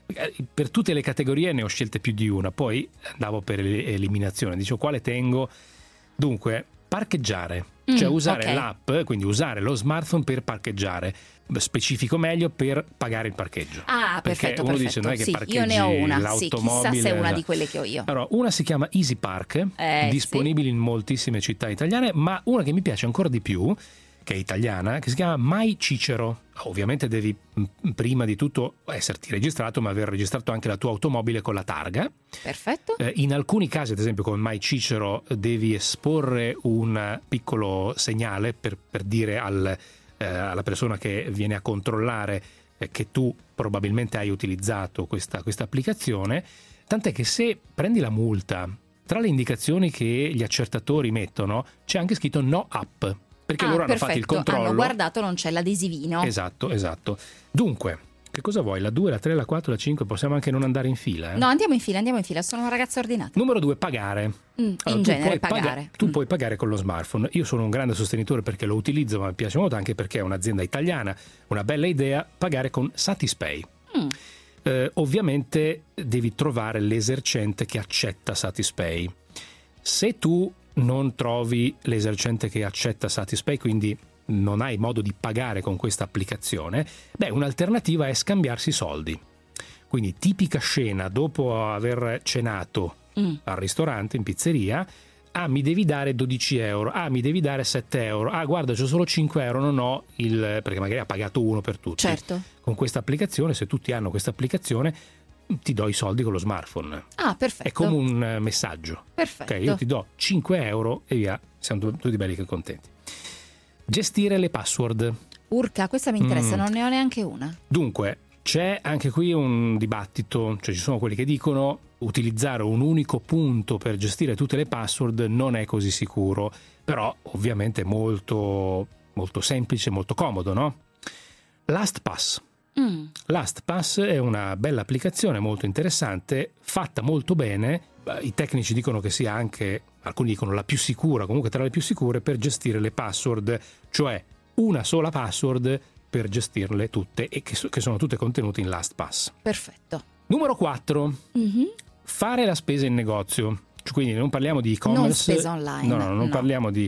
per tutte le categorie ne ho scelte più di una, poi andavo per eliminazione, dicevo quale tengo. Dunque, parcheggiare, cioè usare l'app, quindi usare lo smartphone per parcheggiare. specifico meglio per pagare il parcheggio. Ah, perché perfetto, uno perfetto. dice non è che sì, parcheggi io ne ho una, l'automobile. chissà se è una di quelle che ho io. Allora, una si chiama Easy Park, disponibile in moltissime città italiane, ma una che mi piace ancora di più, che è italiana, che si chiama My Cicero. Ovviamente devi prima di tutto esserti registrato, ma aver registrato anche la tua automobile con la targa. Perfetto. In alcuni casi, ad esempio con My Cicero, devi esporre un piccolo segnale per dire alla persona che viene a controllare che tu probabilmente hai utilizzato questa applicazione, tant'è che se prendi la multa, tra le indicazioni che gli accertatori mettono c'è anche scritto no app, perché loro hanno fatto il controllo. Hanno guardato, non c'è l'adesivino. Esatto. Dunque, che cosa vuoi? La 2, la 3, la 4, la 5? Possiamo anche non andare in fila? No, andiamo in fila, sono una ragazza ordinata. Numero 2, pagare. In genere pagare. Tu puoi pagare con lo smartphone. Io sono un grande sostenitore perché lo utilizzo, ma mi piace molto anche perché è un'azienda italiana. Una bella idea, pagare con Satispay. Ovviamente devi trovare l'esercente che accetta Satispay. Se tu non trovi l'esercente che accetta Satispay, quindi non hai modo di pagare con questa applicazione, un'alternativa è scambiarsi soldi. Quindi tipica scena dopo aver cenato al ristorante, in pizzeria: mi devi dare 12 euro, mi devi dare 7 euro, guarda c'ho solo 5 euro, non ho perché magari ha pagato uno per tutti. Certo. Con questa applicazione, se tutti hanno questa applicazione, ti do i soldi con lo smartphone. Perfetto. È come un messaggio. Perfetto. Io ti do 5 euro e via, siamo tutti belli che contenti. Gestire le password. Urca, questa mi interessa, non ne ho neanche una. Dunque, c'è anche qui un dibattito, cioè ci sono quelli che dicono utilizzare un unico punto per gestire tutte le password non è così sicuro, però ovviamente è molto, molto semplice, molto comodo, no? LastPass. LastPass è una bella applicazione molto interessante, fatta molto bene. I tecnici dicono che sia anche, alcuni dicono la più sicura, comunque tra le più sicure per gestire le password, cioè una sola password per gestirle tutte e che sono tutte contenute in LastPass. Perfetto. Numero 4. Fare la spesa in negozio. Quindi non parliamo di e-commerce. Non spesa online. Non parliamo di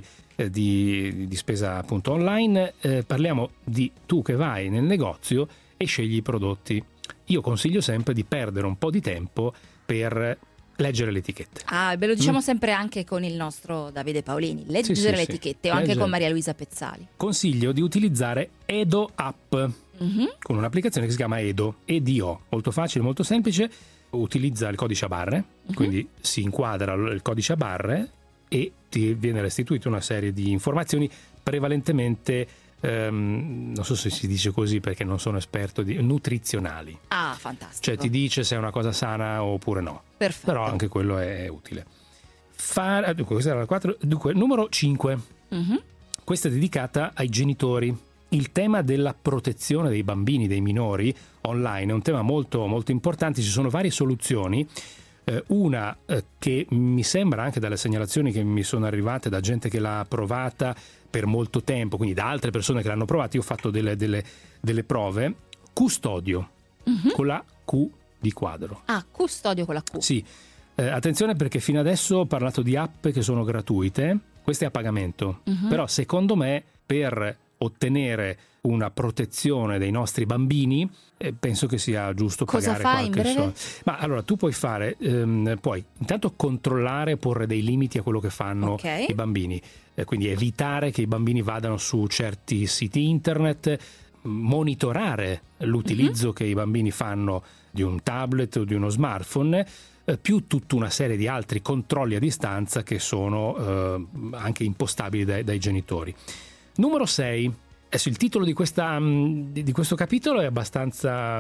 spesa appunto online, parliamo di tu che vai nel negozio e scegli i prodotti. Io consiglio sempre di perdere un po' di tempo per leggere le etichette. Ve lo diciamo sempre anche con il nostro Davide Paolini, leggere le etichette, o anche con Maria Luisa Pezzali. Consiglio di utilizzare Edo App, con un'applicazione che si chiama Edo, molto facile, molto semplice. Utilizza il codice a barre, quindi si inquadra il codice a barre e ti viene restituita una serie di informazioni prevalentemente non so se si dice così perché non sono esperto, nutrizionali. Fantastico. Cioè ti dice se è una cosa sana oppure no. Perfetto. Però anche quello è utile. Dunque, questa era la 4. Dunque, numero 5. Questa è dedicata ai genitori. Il tema della protezione dei bambini, dei minori online è un tema molto, molto importante. Ci sono varie soluzioni. Una che mi sembra, anche dalle segnalazioni che mi sono arrivate da gente che l'ha provata per molto tempo, quindi da altre persone che l'hanno provata, io ho fatto delle prove. Custodio, con la Q di quadro. Custodio con la Q. Sì, attenzione perché fino adesso ho parlato di app che sono gratuite, questa è a pagamento, però secondo me per ottenere una protezione dei nostri bambini penso che sia giusto pagare qualche soldo. Ma allora tu puoi fare, puoi intanto controllare, porre dei limiti a quello che fanno i bambini, quindi evitare che i bambini vadano su certi siti internet, monitorare l'utilizzo che i bambini fanno di un tablet o di uno smartphone, più tutta una serie di altri controlli a distanza che sono anche impostabili dai genitori. Numero 6. Adesso il titolo di questo capitolo è abbastanza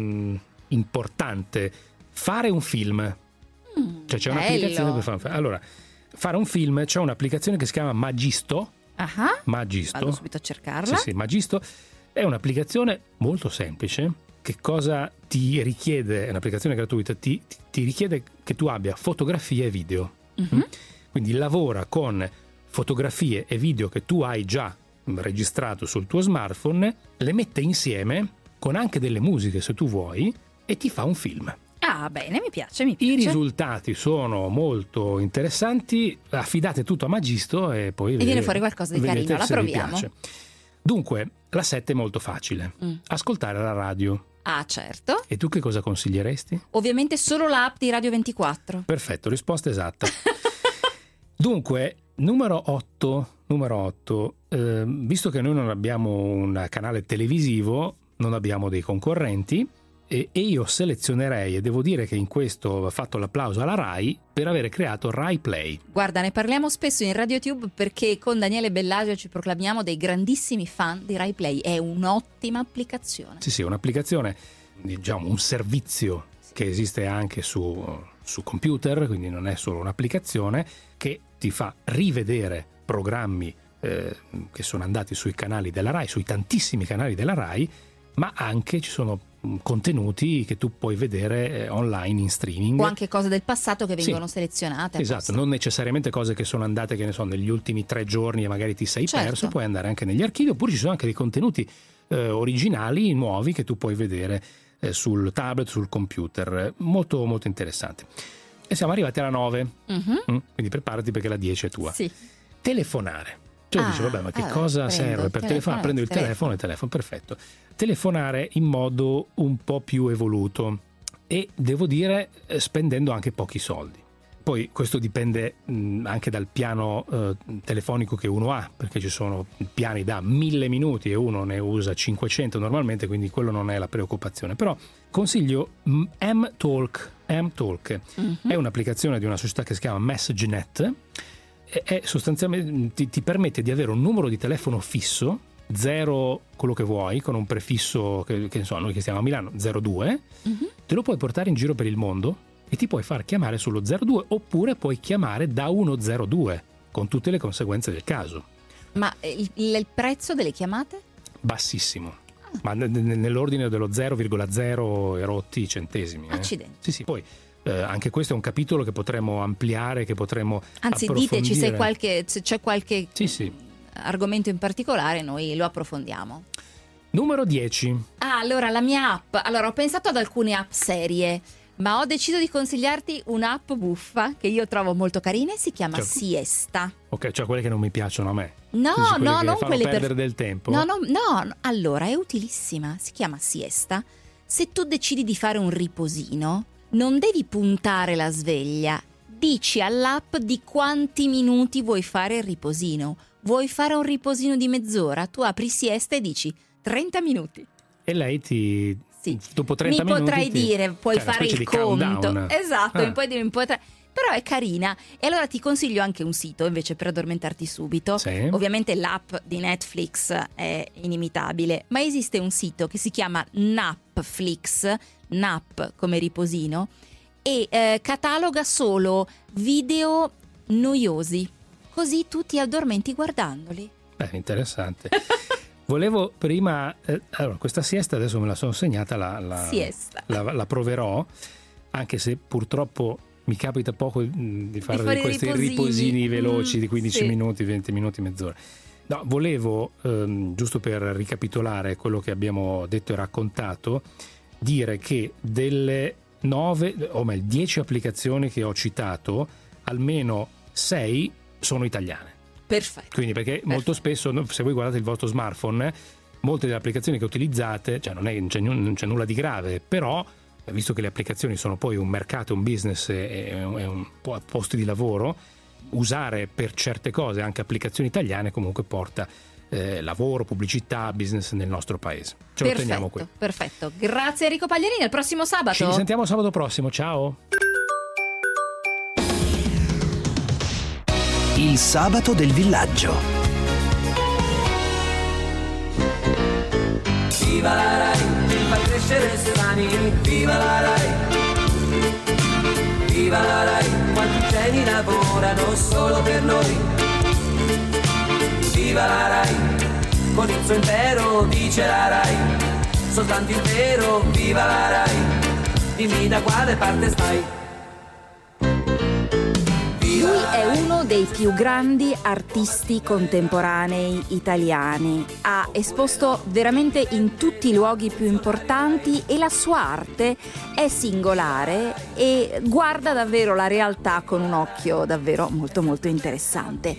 importante. Fare un film. Cioè c'è un'applicazione per fare un film. Allora, fare un film, c'è un'applicazione che si chiama Magisto. Magisto. Vado subito a cercarla. Sì, Magisto è un'applicazione molto semplice. Che cosa ti richiede? È un'applicazione gratuita, ti richiede che tu abbia fotografie e video. Quindi lavora con fotografie e video che tu hai già registrato sul tuo smartphone, le mette insieme con anche delle musiche se tu vuoi e ti fa un film. Bene, mi piace. I risultati sono molto interessanti. Affidate tutto a Magisto e poi viene fuori qualcosa di carino, la proviamo. Dunque, la 7 è molto facile. Ascoltare la radio. Ah, certo. E tu che cosa consiglieresti? Ovviamente solo l'app di Radio 24. Perfetto, risposta esatta. Dunque, numero 8, visto che noi non abbiamo un canale televisivo, non abbiamo dei concorrenti, e io selezionerei, e devo dire che in questo ho fatto l'applauso alla Rai per aver creato Rai Play. Guarda, ne parliamo spesso in RadioTube perché con Daniele Bellagio ci proclamiamo dei grandissimi fan di Rai Play. È un'ottima applicazione. Sì, un'applicazione, diciamo un servizio che esiste anche su computer, quindi non è solo un'applicazione, che ti fa rivedere programmi che sono andati sui canali della Rai, sui tantissimi canali della Rai, ma anche ci sono contenuti che tu puoi vedere online in streaming. O anche cose del passato che vengono selezionate. Esatto, non necessariamente cose che sono andate, che ne so, negli ultimi 3 giorni e magari ti sei perso, puoi andare anche negli archivi, oppure ci sono anche dei contenuti originali, nuovi, che tu puoi vedere sul tablet, sul computer. Molto, molto interessante. E siamo arrivati alla 9. Quindi preparati perché la 10 è tua. Sì. Telefonare. Cioè dici, vabbè, ma che cosa serve per telefonare? Prendo il telefono, perfetto. Telefonare in modo un po' più evoluto e, devo dire, spendendo anche pochi soldi. Poi questo dipende anche dal piano telefonico che uno ha, perché ci sono piani da 1000 minuti e uno ne usa 500 normalmente, quindi quello non è la preoccupazione. Però consiglio mTalk. È un'applicazione di una società che si chiama MessageNet. È sostanzialmente ti permette di avere un numero di telefono fisso, 0 quello che vuoi, con un prefisso che ne so, noi che stiamo a Milano, 02, te lo puoi portare in giro per il mondo e ti puoi far chiamare sullo 02, oppure puoi chiamare da 102 con tutte le conseguenze del caso. Ma il prezzo delle chiamate? Bassissimo, ma nell'ordine dello 0,0 e rotti centesimi. Accidenti. Sì, poi anche questo è un capitolo che potremo ampliare, che potremo approfondire. Diteci se c'è qualche argomento in particolare, noi lo approfondiamo. Numero 10. Allora, la mia app. Allora, ho pensato ad alcune app serie, ma ho deciso di consigliarti un'app buffa che io trovo molto carina e si chiama Siesta. Ok, cioè quelle che non mi piacciono a me. No, non quelle perdere del tempo. No, allora è utilissima, si chiama Siesta. Se tu decidi di fare un riposino, non devi puntare la sveglia, dici all'app di quanti minuti vuoi fare il riposino. Vuoi fare un riposino di mezz'ora? Tu apri Siesta e dici 30 minuti. E lei dopo 30 minuti potrai dire, puoi fare il conto. Countdown. Esatto, mi puoi dire, però è carina. E allora ti consiglio anche un sito invece per addormentarti subito. Ovviamente l'app di Netflix è inimitabile, ma esiste un sito che si chiama Napflix, Nap come riposino, e cataloga solo video noiosi, così tu ti addormenti guardandoli. Interessante. Volevo prima allora, questa siesta adesso me la sono segnata, la proverò, anche se purtroppo mi capita poco di fare questi riposini veloci di 15 minuti, 20 minuti, mezz'ora. No, volevo, giusto per ricapitolare quello che abbiamo detto e raccontato, dire che delle 10 applicazioni che ho citato, almeno 6 sono italiane. Perfetto. Quindi perché molto spesso, se voi guardate il vostro smartphone, molte delle applicazioni che utilizzate, cioè non c'è nulla di grave, però visto che le applicazioni sono poi un mercato, un business e un po' posti di lavoro, usare per certe cose anche applicazioni italiane comunque porta lavoro, pubblicità, business nel nostro paese. Ce lo teniamo qui. Perfetto. Grazie Enrico Pagliarini, al prossimo sabato. Ci risentiamo sabato prossimo, ciao. Il sabato del villaggio. Viva la Rai, fa crescere Sani, viva la Rai. Viva la Rai, quanti geni lavorano solo per noi. Viva la Rai, con il suo impero dice la Rai, soltanto il vero, viva la Rai, dimmi da quale parte stai. Lui è uno dei più grandi artisti contemporanei italiani. Ha esposto veramente in tutti i luoghi più importanti e la sua arte è singolare e guarda davvero la realtà con un occhio davvero molto molto interessante.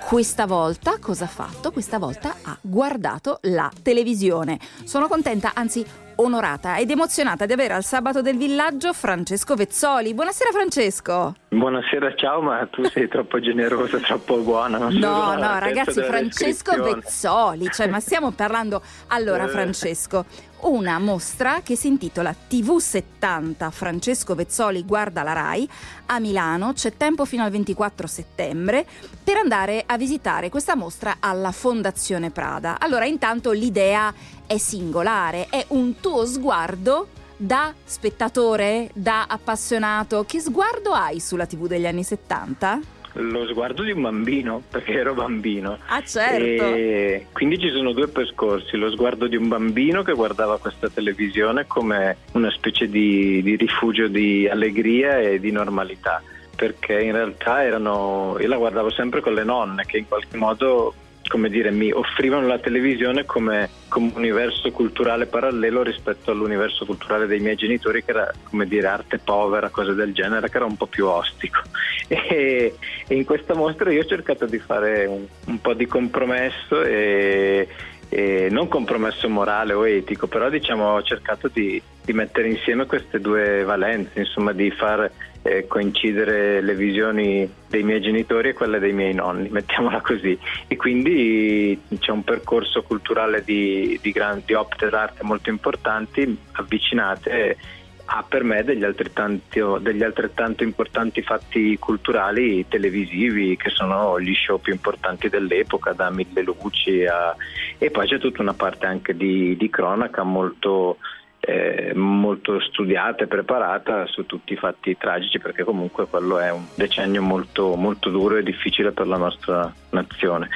questa volta cosa ha fatto? Questa volta ha guardato la televisione. Sono contenta, anzi onorata ed emozionata di avere al Sabato del Villaggio Francesco Vezzoli. Buonasera Francesco. Buonasera, ciao, ma tu sei troppo generosa, troppo buona. No, ragazzi, Francesco Vezzoli, ma stiamo parlando. Allora, Francesco, una mostra che si intitola TV70 Francesco Vezzoli guarda la Rai a Milano. C'è tempo fino al 24 settembre per andare a visitare questa mostra alla Fondazione Prada. Allora, intanto l'idea è singolare, è un tuo sguardo da spettatore, da appassionato. Che sguardo hai sulla TV degli anni 70? Lo sguardo di un bambino, perché ero bambino. Ah, certo. E quindi ci sono due percorsi: lo sguardo di un bambino che guardava questa televisione come una specie di rifugio di allegria e di normalità, perché in realtà io la guardavo sempre con le nonne, che in qualche modo, come dire, mi offrivano la televisione come universo culturale parallelo rispetto all'universo culturale dei miei genitori, che era, come dire, arte povera, cose del genere, che era un po' più ostico. E in questa mostra io ho cercato di fare un po' di compromesso, e non compromesso morale o etico, però ho cercato di mettere insieme queste due valenze, insomma, di far coincidere le visioni dei miei genitori e quelle dei miei nonni, mettiamola così. E quindi c'è un percorso culturale di opere d'arte molto importanti, avvicinate per me degli altrettanto importanti fatti culturali televisivi, che sono gli show più importanti dell'epoca, da Mille Luci e poi c'è tutta una parte anche di cronaca molto studiata e preparata su tutti i fatti tragici, perché comunque quello è un decennio molto, molto duro e difficile per la nostra nazione.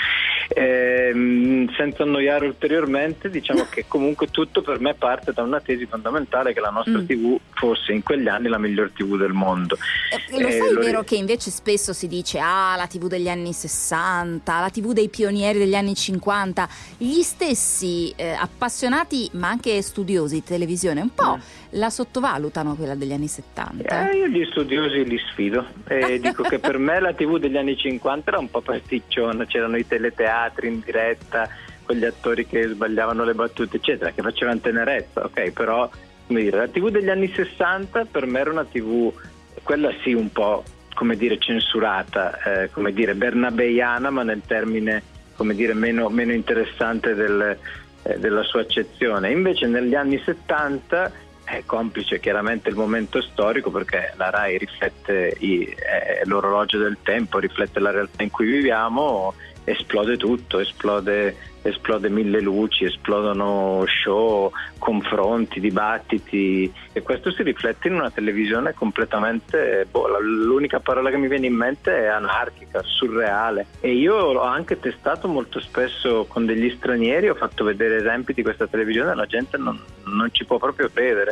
Senza annoiare ulteriormente, diciamo che comunque tutto per me parte da una tesi fondamentale, che la nostra TV fosse in quegli anni la miglior TV del mondo. Lo sai, vero che invece spesso si dice la TV degli anni 60, la TV dei pionieri degli anni 50, gli stessi appassionati ma anche studiosi di televisione un po' la sottovalutano, quella degli anni 70. Io gli studiosi li sfido e dico che per me la TV degli anni 50 era un po' pasticciona, c'erano i teleteatri in diretta con gli attori che sbagliavano le battute eccetera, che facevano tenerezza, ok, però come dire, la TV degli anni 60 per me era una TV, quella sì, un po', come dire, censurata, come dire, bernabeiana, ma nel termine, come dire, meno interessante della sua accezione. Invece negli anni 70 è complice chiaramente il momento storico, perché la Rai riflette l'orologio del tempo, riflette la realtà in cui viviamo, esplode tutto, esplode Mille Luci, esplodono show, confronti, dibattiti, e questo si riflette in una televisione completamente, l'unica parola che mi viene in mente è anarchica, surreale. E io ho anche testato molto spesso con degli stranieri, ho fatto vedere esempi di questa televisione e la gente non ci può proprio credere,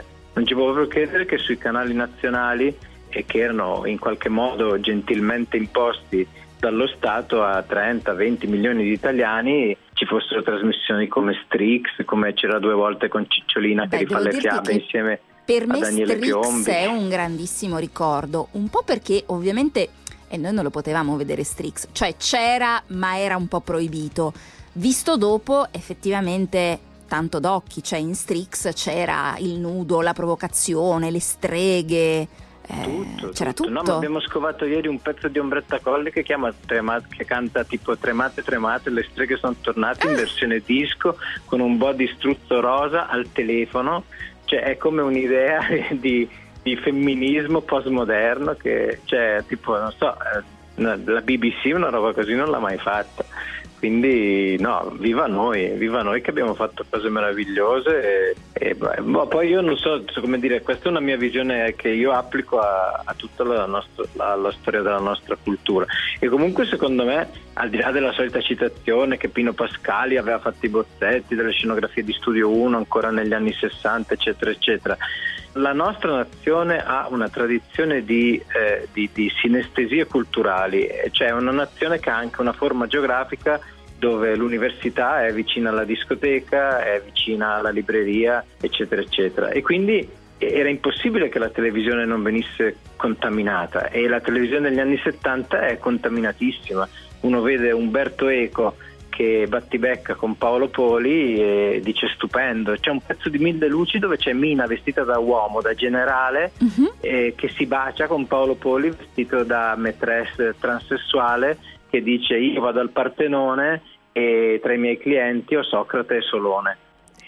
che sui canali nazionali, e che erano in qualche modo gentilmente imposti dallo Stato a 30-20 milioni di italiani, ci fossero trasmissioni come Strix, come c'era 2 volte con Cicciolina che rifà le fiabe insieme per me a Daniele Strix Piombi. È un grandissimo ricordo, un po' perché ovviamente noi non lo potevamo vedere Strix, cioè c'era ma era un po' proibito. Visto dopo, effettivamente tanto d'occhi, cioè in Strix c'era il nudo, la provocazione, le streghe, c'era tutto. No, ma abbiamo scovato ieri un pezzo di Ombretta Colli che canta tipo Tremate, le streghe sono tornate in versione disco con un body struzzo rosa al telefono, cioè è come un'idea di femminismo postmoderno che, cioè, tipo, non so, la BBC una roba così non l'ha mai fatta. Quindi no, viva noi che abbiamo fatto cose meravigliose poi io non so come dire, questa è una mia visione che io applico a tutta la storia della nostra cultura, e comunque secondo me, al di là della solita citazione che Pino Pascali aveva fatto i bozzetti delle scenografie di Studio 1 ancora negli anni 60 eccetera eccetera, la nostra nazione ha una tradizione di sinestesie culturali, cioè una nazione che ha anche una forma geografica dove l'università è vicina alla discoteca, è vicina alla libreria, eccetera, eccetera. E quindi era impossibile che la televisione non venisse contaminata, e la televisione degli anni 70 è contaminatissima. uno vede Umberto Eco che battibecca con Paolo Poli e dice stupendo. C'è un pezzo di Mille luci dove c'è Mina vestita da uomo, da generale, che si bacia con Paolo Poli vestito da maîtresse transessuale, che dice io vado al Partenone e tra i miei clienti ho Socrate e Solone.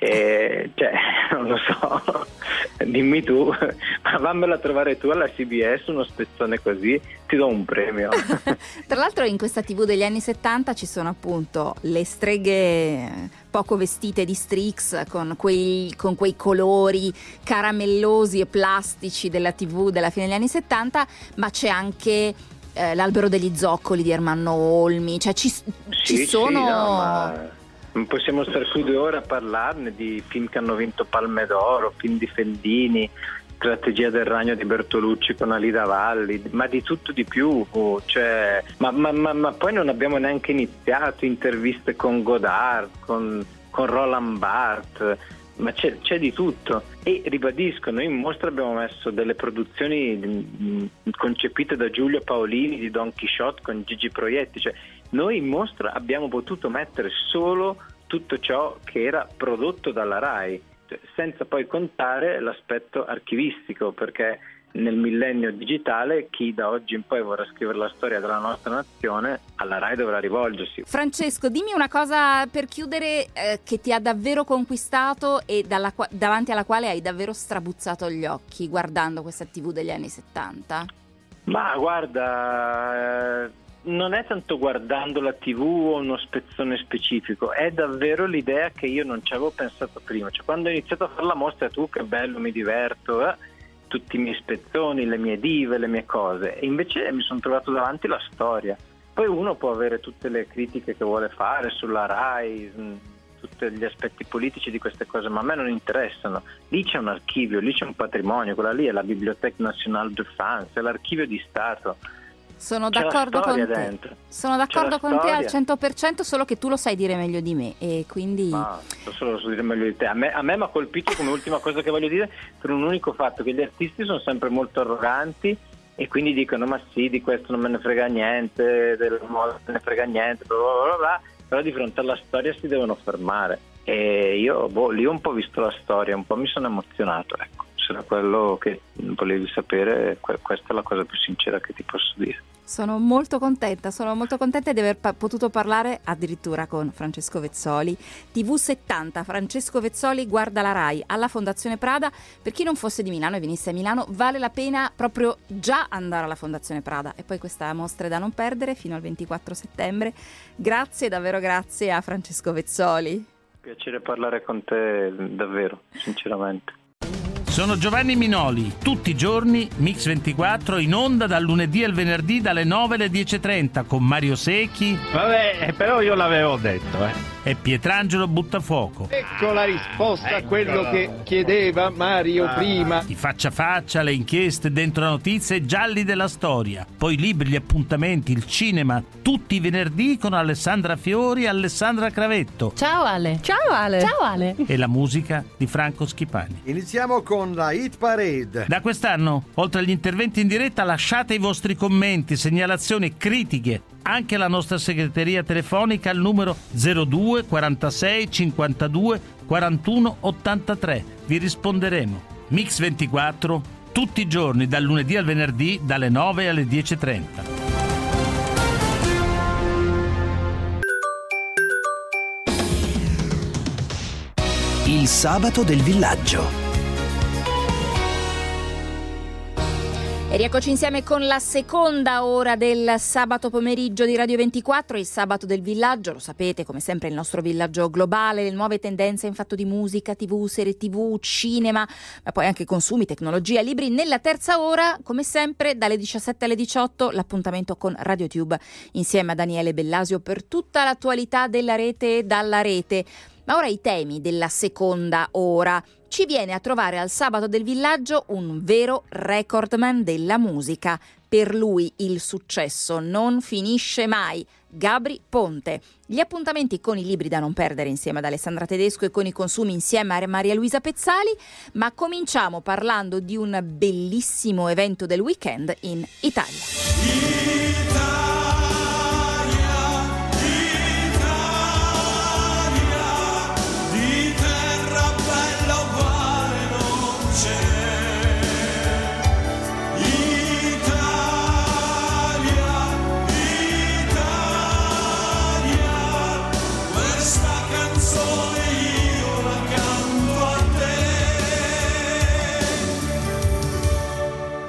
Cioè, non lo so, dimmi tu, ma vammelo a trovare tu alla CBS uno spezzone così, ti do un premio. Tra l'altro in questa TV degli anni 70 ci sono appunto le streghe poco vestite di Strix con quei colori caramellosi e plastici della TV della fine degli anni 70, ma c'è anche l'Albero degli zoccoli di Ermanno Olmi, cioè ci sono... Sì, no, ma... non possiamo stare su 2 ore a parlarne di film che hanno vinto Palme d'Oro, film di Fellini, Strategia del ragno di Bertolucci con Alida Valli, ma di tutto di più, cioè, ma poi non abbiamo neanche iniziato interviste con Godard, con Roland Barthes, ma c'è di tutto. E ribadisco, noi in mostra abbiamo messo delle produzioni concepite da Giulio Paolini di Don Chisciotte con Gigi Proietti, cioè noi in mostra abbiamo potuto mettere solo tutto ciò che era prodotto dalla RAI, senza poi contare l'aspetto archivistico, perché nel millennio digitale chi da oggi in poi vorrà scrivere la storia della nostra nazione alla RAI dovrà rivolgersi. Francesco, dimmi una cosa per chiudere che ti ha davvero conquistato e davanti alla quale hai davvero strabuzzato gli occhi guardando questa TV degli anni 70. Ma guarda, non è tanto guardando la TV o uno spezzone specifico, è davvero l'idea che io non ci avevo pensato prima, cioè quando ho iniziato a fare la mostra, tu che bello, mi diverto, tutti i miei spezzoni, le mie dive, le mie cose, e invece mi sono trovato davanti la storia. Poi uno può avere tutte le critiche che vuole fare sulla RAI, tutti gli aspetti politici di queste cose, ma a me non interessano. Lì c'è un archivio, lì c'è un patrimonio, quella lì è la Bibliothèque Nationale de France, è l'archivio di Stato. Sono d'accordo con te. Sono d'accordo con te al 100%, solo che tu lo sai dire meglio di me e quindi... Solo lo so dire meglio di te. A me mi ha colpito come ultima cosa che voglio dire per un unico fatto, che gli artisti sono sempre molto arroganti e quindi dicono ma sì, di questo non me ne frega niente, del modo non me ne frega niente, bla bla bla, però di fronte alla storia si devono fermare. E io lì ho un po' visto la storia, un po' mi sono emozionato, ecco. Era quello che volevi sapere, questa è la cosa più sincera che ti posso dire. Sono molto contenta di aver potuto parlare addirittura con Francesco Vezzoli. TV70, Francesco Vezzoli guarda la RAI alla Fondazione Prada. Per chi non fosse di Milano e venisse a Milano, vale la pena proprio già andare alla Fondazione Prada. E poi questa mostra è da non perdere fino al 24 settembre. Grazie, davvero grazie a Francesco Vezzoli. Piacere parlare con te, davvero, sinceramente. Sono Giovanni Minoli, tutti i giorni Mix24 in onda dal lunedì al venerdì dalle 9 alle 10.30 con Mario Secchi. Vabbè, però io l'avevo detto, E Pietrangelo Buttafuoco. Ecco la risposta a quello che chiedeva Mario prima. I faccia a faccia, le inchieste, dentro la notizia e gialli della storia. Poi libri, gli appuntamenti, il cinema, tutti i venerdì con Alessandra Fiori e Alessandra Cravetto. Ciao Ale. Ciao Ale. Ciao Ale. E la musica di Franco Schipani. Iniziamo con la Hit Parade. Da quest'anno, oltre agli interventi in diretta, lasciate i vostri commenti, segnalazioni, critiche anche alla nostra segreteria telefonica al numero 02 46 52 41 83. Vi risponderemo. Mix24 tutti i giorni dal lunedì al venerdì dalle 9 alle 10.30. Il sabato del villaggio. E rieccoci insieme con la seconda ora del sabato pomeriggio di Radio 24, il sabato del villaggio, lo sapete, come sempre il nostro villaggio globale, le nuove tendenze in fatto di musica, TV, serie TV, cinema, ma poi anche consumi, tecnologia, libri. Nella terza ora, come sempre, dalle 17 alle 18, l'appuntamento con RadioTube insieme a Daniele Bellasio per tutta l'attualità della rete e dalla rete. Ma ora i temi della seconda ora. Ci viene a trovare al sabato del villaggio un vero recordman della musica. Per lui il successo non finisce mai. Gabry Ponte. Gli appuntamenti con i libri da non perdere insieme ad Alessandra Tedesco e con i consumi insieme a Maria Luisa Pezzali, ma cominciamo parlando di un bellissimo evento del weekend in Italia.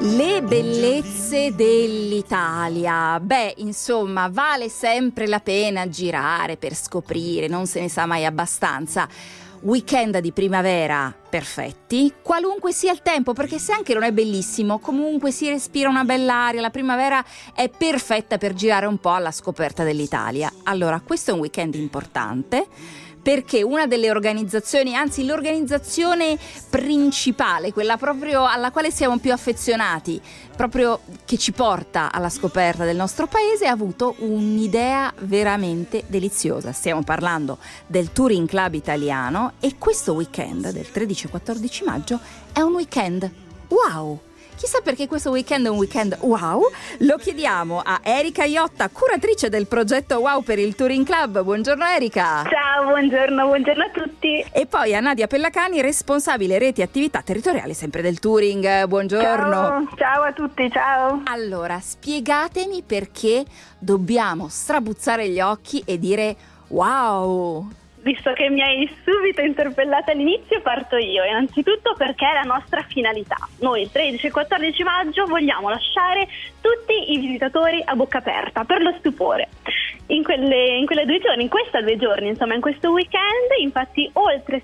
Le bellezze dell'Italia. Beh, insomma, vale sempre la pena girare per scoprire, non se ne sa mai abbastanza. Weekend di primavera perfetti, qualunque sia il tempo, perché se anche non è bellissimo, comunque si respira una bell'aria, la primavera è perfetta per girare un po' alla scoperta dell'Italia. Allora, questo è un weekend importante, perché una delle organizzazioni, anzi l'organizzazione principale, quella proprio alla quale siamo più affezionati, proprio che ci porta alla scoperta del nostro paese, ha avuto un'idea veramente deliziosa. Stiamo parlando del Touring Club Italiano e questo weekend del 13 e 14 maggio è un weekend wow! Chissà perché questo weekend è un weekend wow? Lo chiediamo a Erika Iotta, curatrice del progetto Wow per il Touring Club. Buongiorno Erika. Ciao, buongiorno a tutti. E poi a Nadia Pellacani, responsabile reti e attività territoriali sempre del Touring. Buongiorno. Ciao a tutti, ciao. Allora, spiegatemi perché dobbiamo strabuzzare gli occhi e dire wow. Visto che mi hai subito interpellata all'inizio, parto io. Innanzitutto perché è la nostra finalità. Noi il 13 e 14 maggio vogliamo lasciare tutti i visitatori a bocca aperta per lo stupore. In questi 2 giorni, insomma, in questo weekend, infatti oltre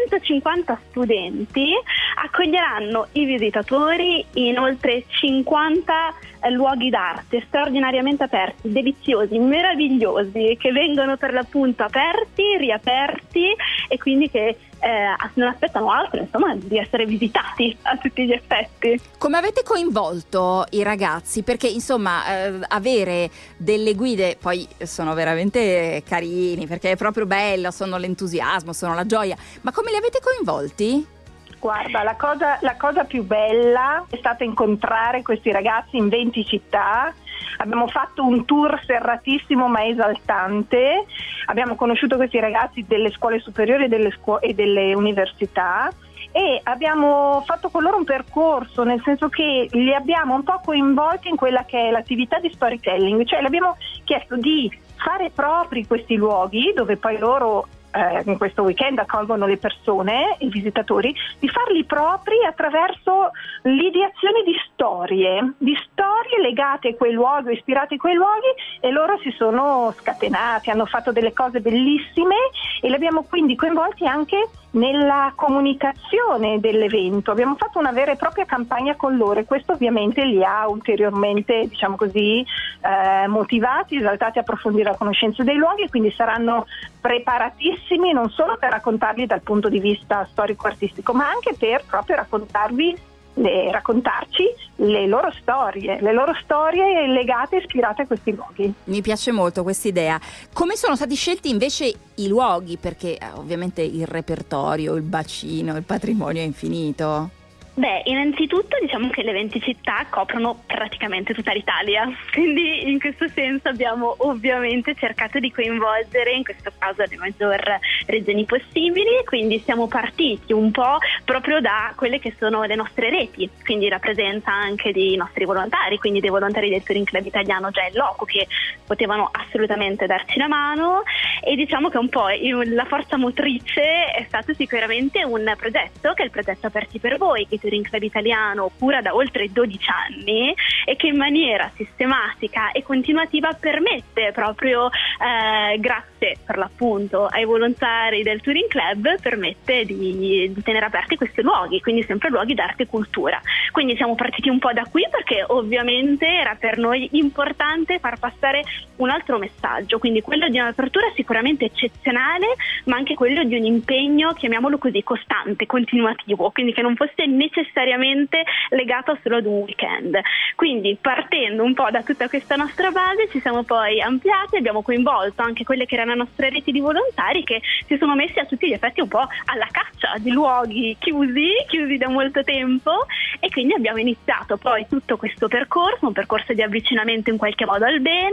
750 studenti accoglieranno i visitatori in oltre 50 luoghi d'arte straordinariamente aperti, deliziosi, meravigliosi, che vengono per l'appunto aperti, riaperti e quindi che non aspettano altro, insomma, di essere visitati a tutti gli effetti. Come avete coinvolto i ragazzi? Perché insomma avere delle guide poi sono veramente carini, perché è proprio bello, sono l'entusiasmo, sono la gioia, ma come li avete coinvolti? Guarda, la cosa più bella è stata incontrare questi ragazzi in 20 città. Abbiamo fatto un tour serratissimo ma esaltante. Abbiamo conosciuto questi ragazzi delle scuole superiori e delle università e abbiamo fatto con loro un percorso, nel senso che li abbiamo un po' coinvolti in quella che è l'attività di storytelling, cioè le abbiamo chiesto di fare propri questi luoghi dove poi loro in questo weekend accolgono le persone, i visitatori, di farli propri attraverso l'ideazione di storie legate a quei luoghi, ispirate a quei luoghi, e loro si sono scatenati, hanno fatto delle cose bellissime e li abbiamo quindi coinvolti anche nella comunicazione dell'evento. Abbiamo fatto una vera e propria campagna con loro e questo ovviamente li ha ulteriormente, diciamo così, motivati, esaltati a approfondire la conoscenza dei luoghi e quindi saranno preparatissimi non solo per raccontarli dal punto di vista storico-artistico, ma anche per proprio raccontarci le loro storie legate e ispirate a questi luoghi. Mi piace molto questa idea. Come sono stati scelti invece i luoghi? Perché ovviamente il repertorio, il bacino, il patrimonio è infinito. Beh, innanzitutto diciamo che le 20 città coprono praticamente tutta l'Italia, quindi in questo senso abbiamo ovviamente cercato di coinvolgere in questo caso le maggior regioni possibili, quindi siamo partiti un po' proprio da quelle che sono le nostre reti, quindi la presenza anche di nostri volontari, quindi dei volontari del Touring Club Italiano già in loco che potevano assolutamente darci la mano e diciamo che un po' la forza motrice è stato sicuramente un progetto che è il progetto Aperti per Voi, che Touring Club Italiano cura da oltre 12 anni e che in maniera sistematica e continuativa permette proprio grazie per l'appunto ai volontari del Touring Club permette di tenere aperti questi luoghi, quindi sempre luoghi d'arte e cultura. Quindi siamo partiti un po' da qui perché ovviamente era per noi importante far passare un altro messaggio, quindi quello di un'apertura sicuramente eccezionale ma anche quello di un impegno, chiamiamolo così, costante, continuativo, quindi che non fosse necessariamente legato solo ad un weekend. Quindi partendo un po' da tutta questa nostra base ci siamo poi ampliati, abbiamo coinvolto anche quelle che erano le nostre reti di volontari che si sono messi a tutti gli effetti un po' alla caccia di luoghi chiusi da molto tempo e quindi abbiamo iniziato poi tutto questo percorso, un percorso di avvicinamento in qualche modo al bene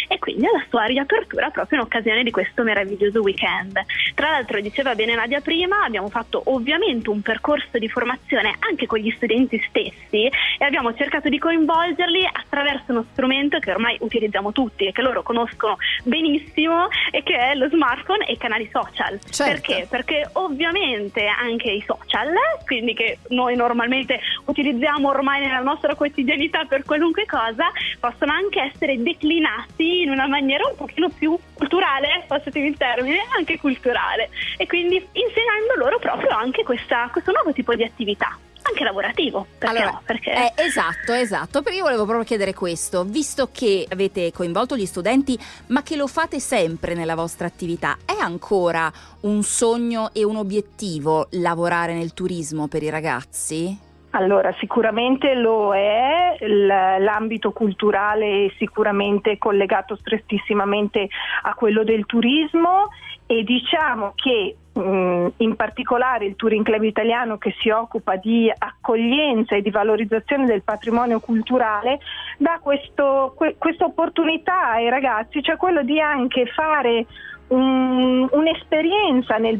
e quindi alla sua riapertura proprio in occasione di questo meraviglioso weekend. Tra l'altro, diceva bene Nadia prima, abbiamo fatto ovviamente un percorso di formazione anche con gli studenti stessi e abbiamo cercato di coinvolgerli attraverso uno strumento che ormai utilizziamo tutti e che loro conoscono benissimo, e che è lo smartphone e i canali social. Certo. Perché? Perché ovviamente anche i social, quindi che noi normalmente utilizziamo ormai nella nostra quotidianità per qualunque cosa, possono anche essere declinati in una maniera un pochino più culturale, passatemi il termine, anche culturale, e quindi insegnando loro proprio anche questo nuovo tipo di attività, anche lavorativo, perché allora, no? Perché esatto, perché io volevo proprio chiedere questo, visto che avete coinvolto gli studenti, ma che lo fate sempre nella vostra attività, è ancora un sogno e un obiettivo lavorare nel turismo per i ragazzi? Allora, sicuramente lo è, l'ambito culturale è sicuramente collegato strettissimamente a quello del turismo, e diciamo che in particolare il Touring Club Italiano, che si occupa di accoglienza e di valorizzazione del patrimonio culturale, dà questa opportunità ai ragazzi, cioè quello di anche fare un'esperienza nel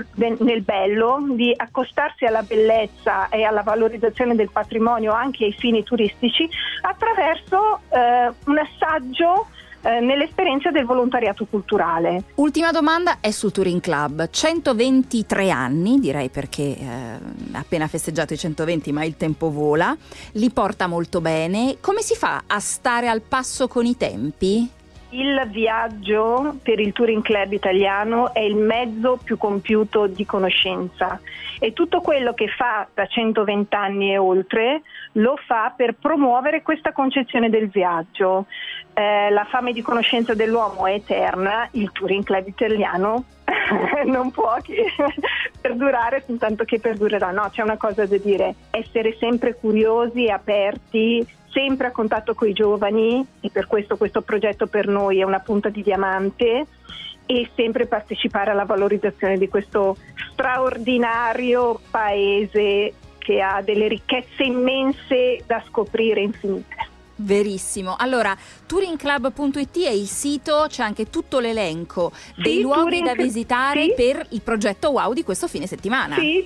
bello, di accostarsi alla bellezza e alla valorizzazione del patrimonio anche ai fini turistici attraverso un assaggio nell'esperienza del volontariato culturale. Ultima domanda è sul Touring Club, 123 anni direi, perché ha appena festeggiato i 120, ma il tempo vola, li porta molto bene. Come si fa a stare al passo con i tempi? Il viaggio per il Touring Club Italiano è il mezzo più compiuto di conoscenza, e tutto quello che fa da 120 anni e oltre lo fa per promuovere questa concezione del viaggio. La fame di conoscenza dell'uomo è eterna, il Touring Club Italiano non può che perdurare fintanto che perdurerà. No, c'è una cosa da dire: essere sempre curiosi e aperti, sempre a contatto con i giovani, e per questo progetto per noi è una punta di diamante, e sempre partecipare alla valorizzazione di questo straordinario paese che ha delle ricchezze immense da scoprire, infinite. Verissimo. Allora, touringclub.it è il sito, c'è anche tutto l'elenco dei luoghi da visitare per il progetto Wow di questo fine settimana. Sì,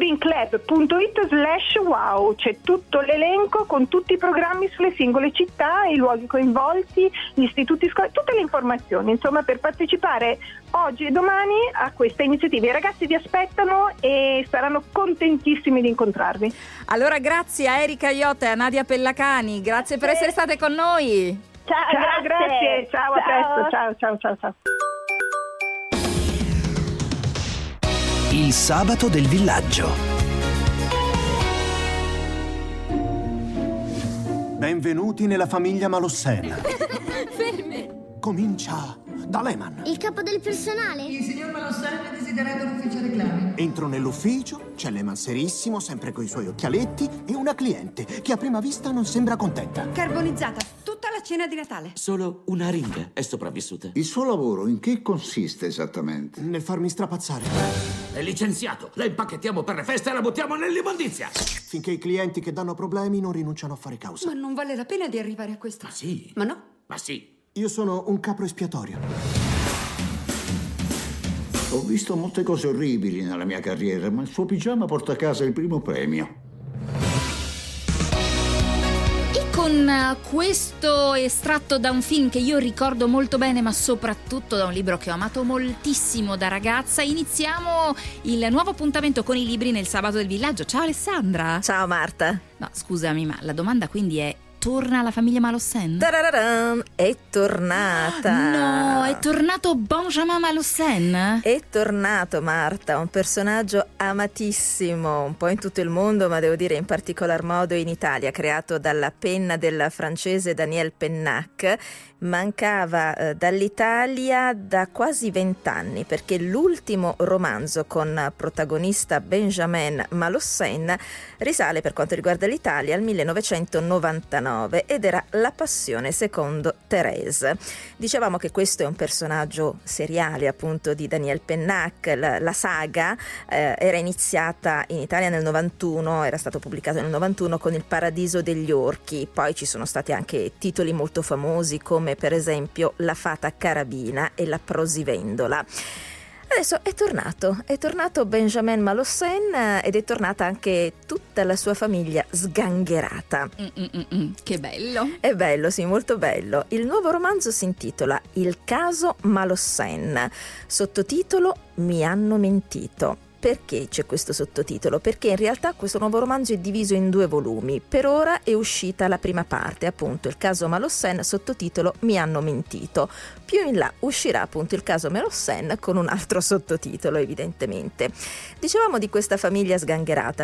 touringclub.it/wow, c'è tutto l'elenco con tutti i programmi sulle singole città, i luoghi coinvolti, gli istituti scolastici, tutte le informazioni, insomma, per partecipare oggi e domani a queste iniziative. I ragazzi vi aspettano e saranno contentissimi di incontrarvi. Allora, grazie a Erika Iotta e a Nadia Pellacani, grazie per essere state con noi. Ciao, grazie. Ciao, a presto. Ciao. Il sabato del villaggio. Benvenuti nella famiglia Malossena. Ferme! Comincia da Lehman. Il capo del personale? Il signor Malossena è desiderato l'ufficio reclami. Entro nell'ufficio, c'è Lehman serissimo, sempre coi suoi occhialetti, e una cliente che a prima vista non sembra contenta. Carbonizzata, tutta la cena di Natale. Solo una ringa è sopravvissuta. Il suo lavoro in che consiste esattamente? Nel farmi strapazzare. È licenziato. La impacchettiamo per le feste e la buttiamo nell'immondizia. Finché i clienti che danno problemi non rinunciano a fare causa. Ma non vale la pena di arrivare a questo. Ma sì. Ma no? Ma sì. Io sono un capro espiatorio. Ho visto molte cose orribili nella mia carriera, ma il suo pigiama porta a casa il primo premio. E con questo estratto da un film che io ricordo molto bene, ma soprattutto da un libro che ho amato moltissimo da ragazza, iniziamo il nuovo appuntamento con i libri nel Sabato del Villaggio. Ciao Alessandra. Ciao Marta. No, scusami, ma la domanda quindi è: torna la famiglia Malossen? Tarararam, è tornata. No, è tornato Benjamin Malossen? È tornato, Marta, un personaggio amatissimo un po' in tutto il mondo, ma devo dire in particolar modo in Italia, creato dalla penna del francese Daniel Pennac. Mancava dall'Italia da quasi 20 anni, perché l'ultimo romanzo con protagonista Benjamin Malossen risale, per quanto riguarda l'Italia, al 1999. 19 ed era La passione secondo Thérèse. Dicevamo che questo è un personaggio seriale appunto di Daniel Pennac. La saga era iniziata in Italia nel 91, era stato pubblicato nel 91 con Il paradiso degli orchi, poi ci sono stati anche titoli molto famosi come per esempio La fata carabina e La prosivendola. Adesso è tornato Benjamin Malocène ed è tornata anche tutta la sua famiglia sgangherata. Che bello! È bello, sì, molto bello. Il nuovo romanzo si intitola Il caso Malocène, sottotitolo Mi hanno mentito. Perché c'è questo sottotitolo? Perché in realtà questo nuovo romanzo è diviso in 2 volumi. Per ora è uscita la prima parte, appunto Il caso Malocène, sottotitolo Mi hanno mentito. Più in là uscirà appunto Il caso Malocène con un altro sottotitolo, evidentemente. Dicevamo di questa famiglia sgangherata.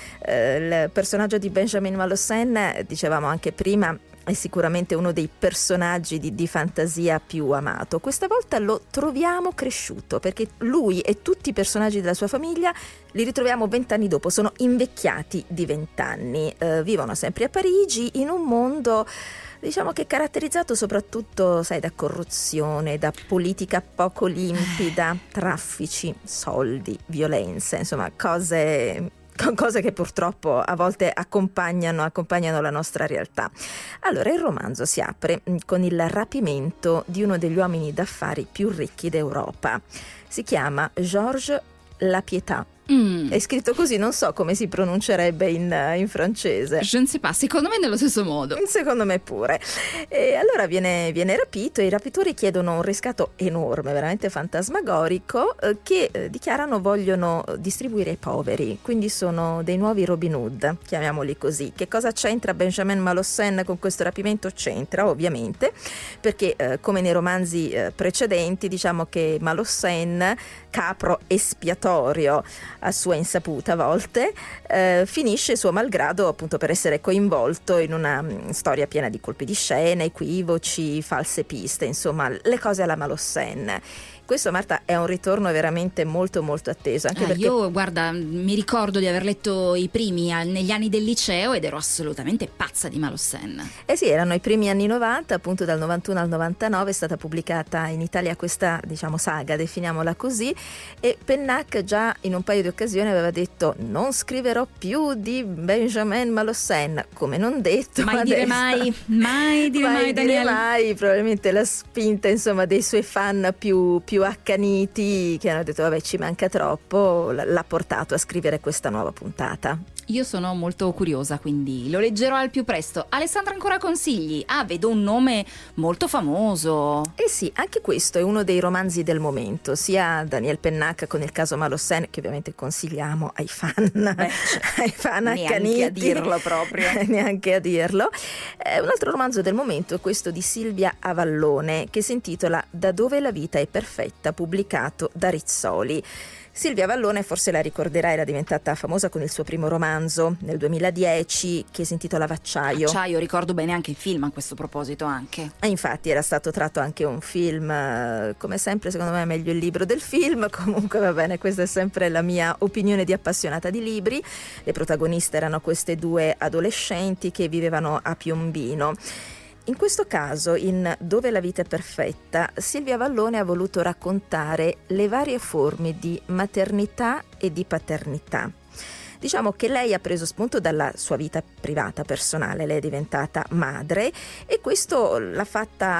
Il personaggio di Benjamin Malocène, dicevamo anche prima, è sicuramente uno dei personaggi di fantasia più amato. Questa volta lo troviamo cresciuto, perché lui e tutti i personaggi della sua famiglia li ritroviamo 20 anni dopo, sono invecchiati di 20 anni, vivono sempre a Parigi in un mondo, diciamo, che è caratterizzato soprattutto, sai, da corruzione, da politica poco limpida, traffici, soldi, violenza, insomma cose che purtroppo a volte accompagnano la nostra realtà. Allora il romanzo si apre con il rapimento di uno degli uomini d'affari più ricchi d'Europa. Si chiama Georges Lapietà. È scritto così, non so come si pronuncerebbe in francese. Je ne sais pas, secondo me nello stesso modo. Secondo me pure. E allora viene rapito e i rapitori chiedono un riscatto enorme, veramente fantasmagorico, che dichiarano vogliono distribuire ai poveri, quindi sono dei nuovi Robin Hood, chiamiamoli così. Che cosa c'entra Benjamin Malocène con questo rapimento? C'entra ovviamente, perché come nei romanzi precedenti, diciamo che Malocène, capro espiatorio a sua insaputa a volte, finisce suo malgrado appunto per essere coinvolto in una storia piena di colpi di scena, equivoci, false piste, insomma le cose alla Malocène. Questo, Marta, è un ritorno veramente molto molto atteso, anche perché io, guarda, mi ricordo di aver letto i primi negli anni del liceo ed ero assolutamente pazza di Malocène. Sì, erano i primi anni 90, appunto dal 91 al 99 è stata pubblicata in Italia questa, diciamo, saga, definiamola così, e Pennac già in un paio di occasioni aveva detto non scriverò più di Benjamin Malocène, come non detto, mai dire mai, mai dire mai, Daniele. Mai, probabilmente la spinta, insomma, dei suoi fan più accaniti, che hanno detto vabbè, ci manca troppo, l'ha portato a scrivere questa nuova puntata. Io sono molto curiosa, quindi lo leggerò al più presto. Alessandra, ancora consigli? Vedo un nome molto famoso. Sì, anche questo è uno dei romanzi del momento, sia Daniel Pennac con Il caso Malocène, che ovviamente consigliamo ai fan, ai fan accaniti. Neanche a dirlo proprio. Neanche a dirlo. Un altro romanzo del momento è questo di Silvia Avallone, che si intitola Da dove la vita è perfetta, pubblicato da Rizzoli. Silvia Avallone, forse la ricorderai, era diventata famosa con il suo primo romanzo nel 2010 che si intitola Acciaio. Acciaio, ricordo bene anche il film a questo proposito anche. E infatti era stato tratto anche un film, come sempre secondo me è meglio il libro del film, comunque va bene, questa è sempre la mia opinione di appassionata di libri. Le protagoniste erano queste 2 adolescenti che vivevano a Piombino. In questo caso, in Dove la vita è perfetta, Silvia Avallone ha voluto raccontare le varie forme di maternità e di paternità. Diciamo che lei ha preso spunto dalla sua vita privata, personale, lei è diventata madre e questo le ha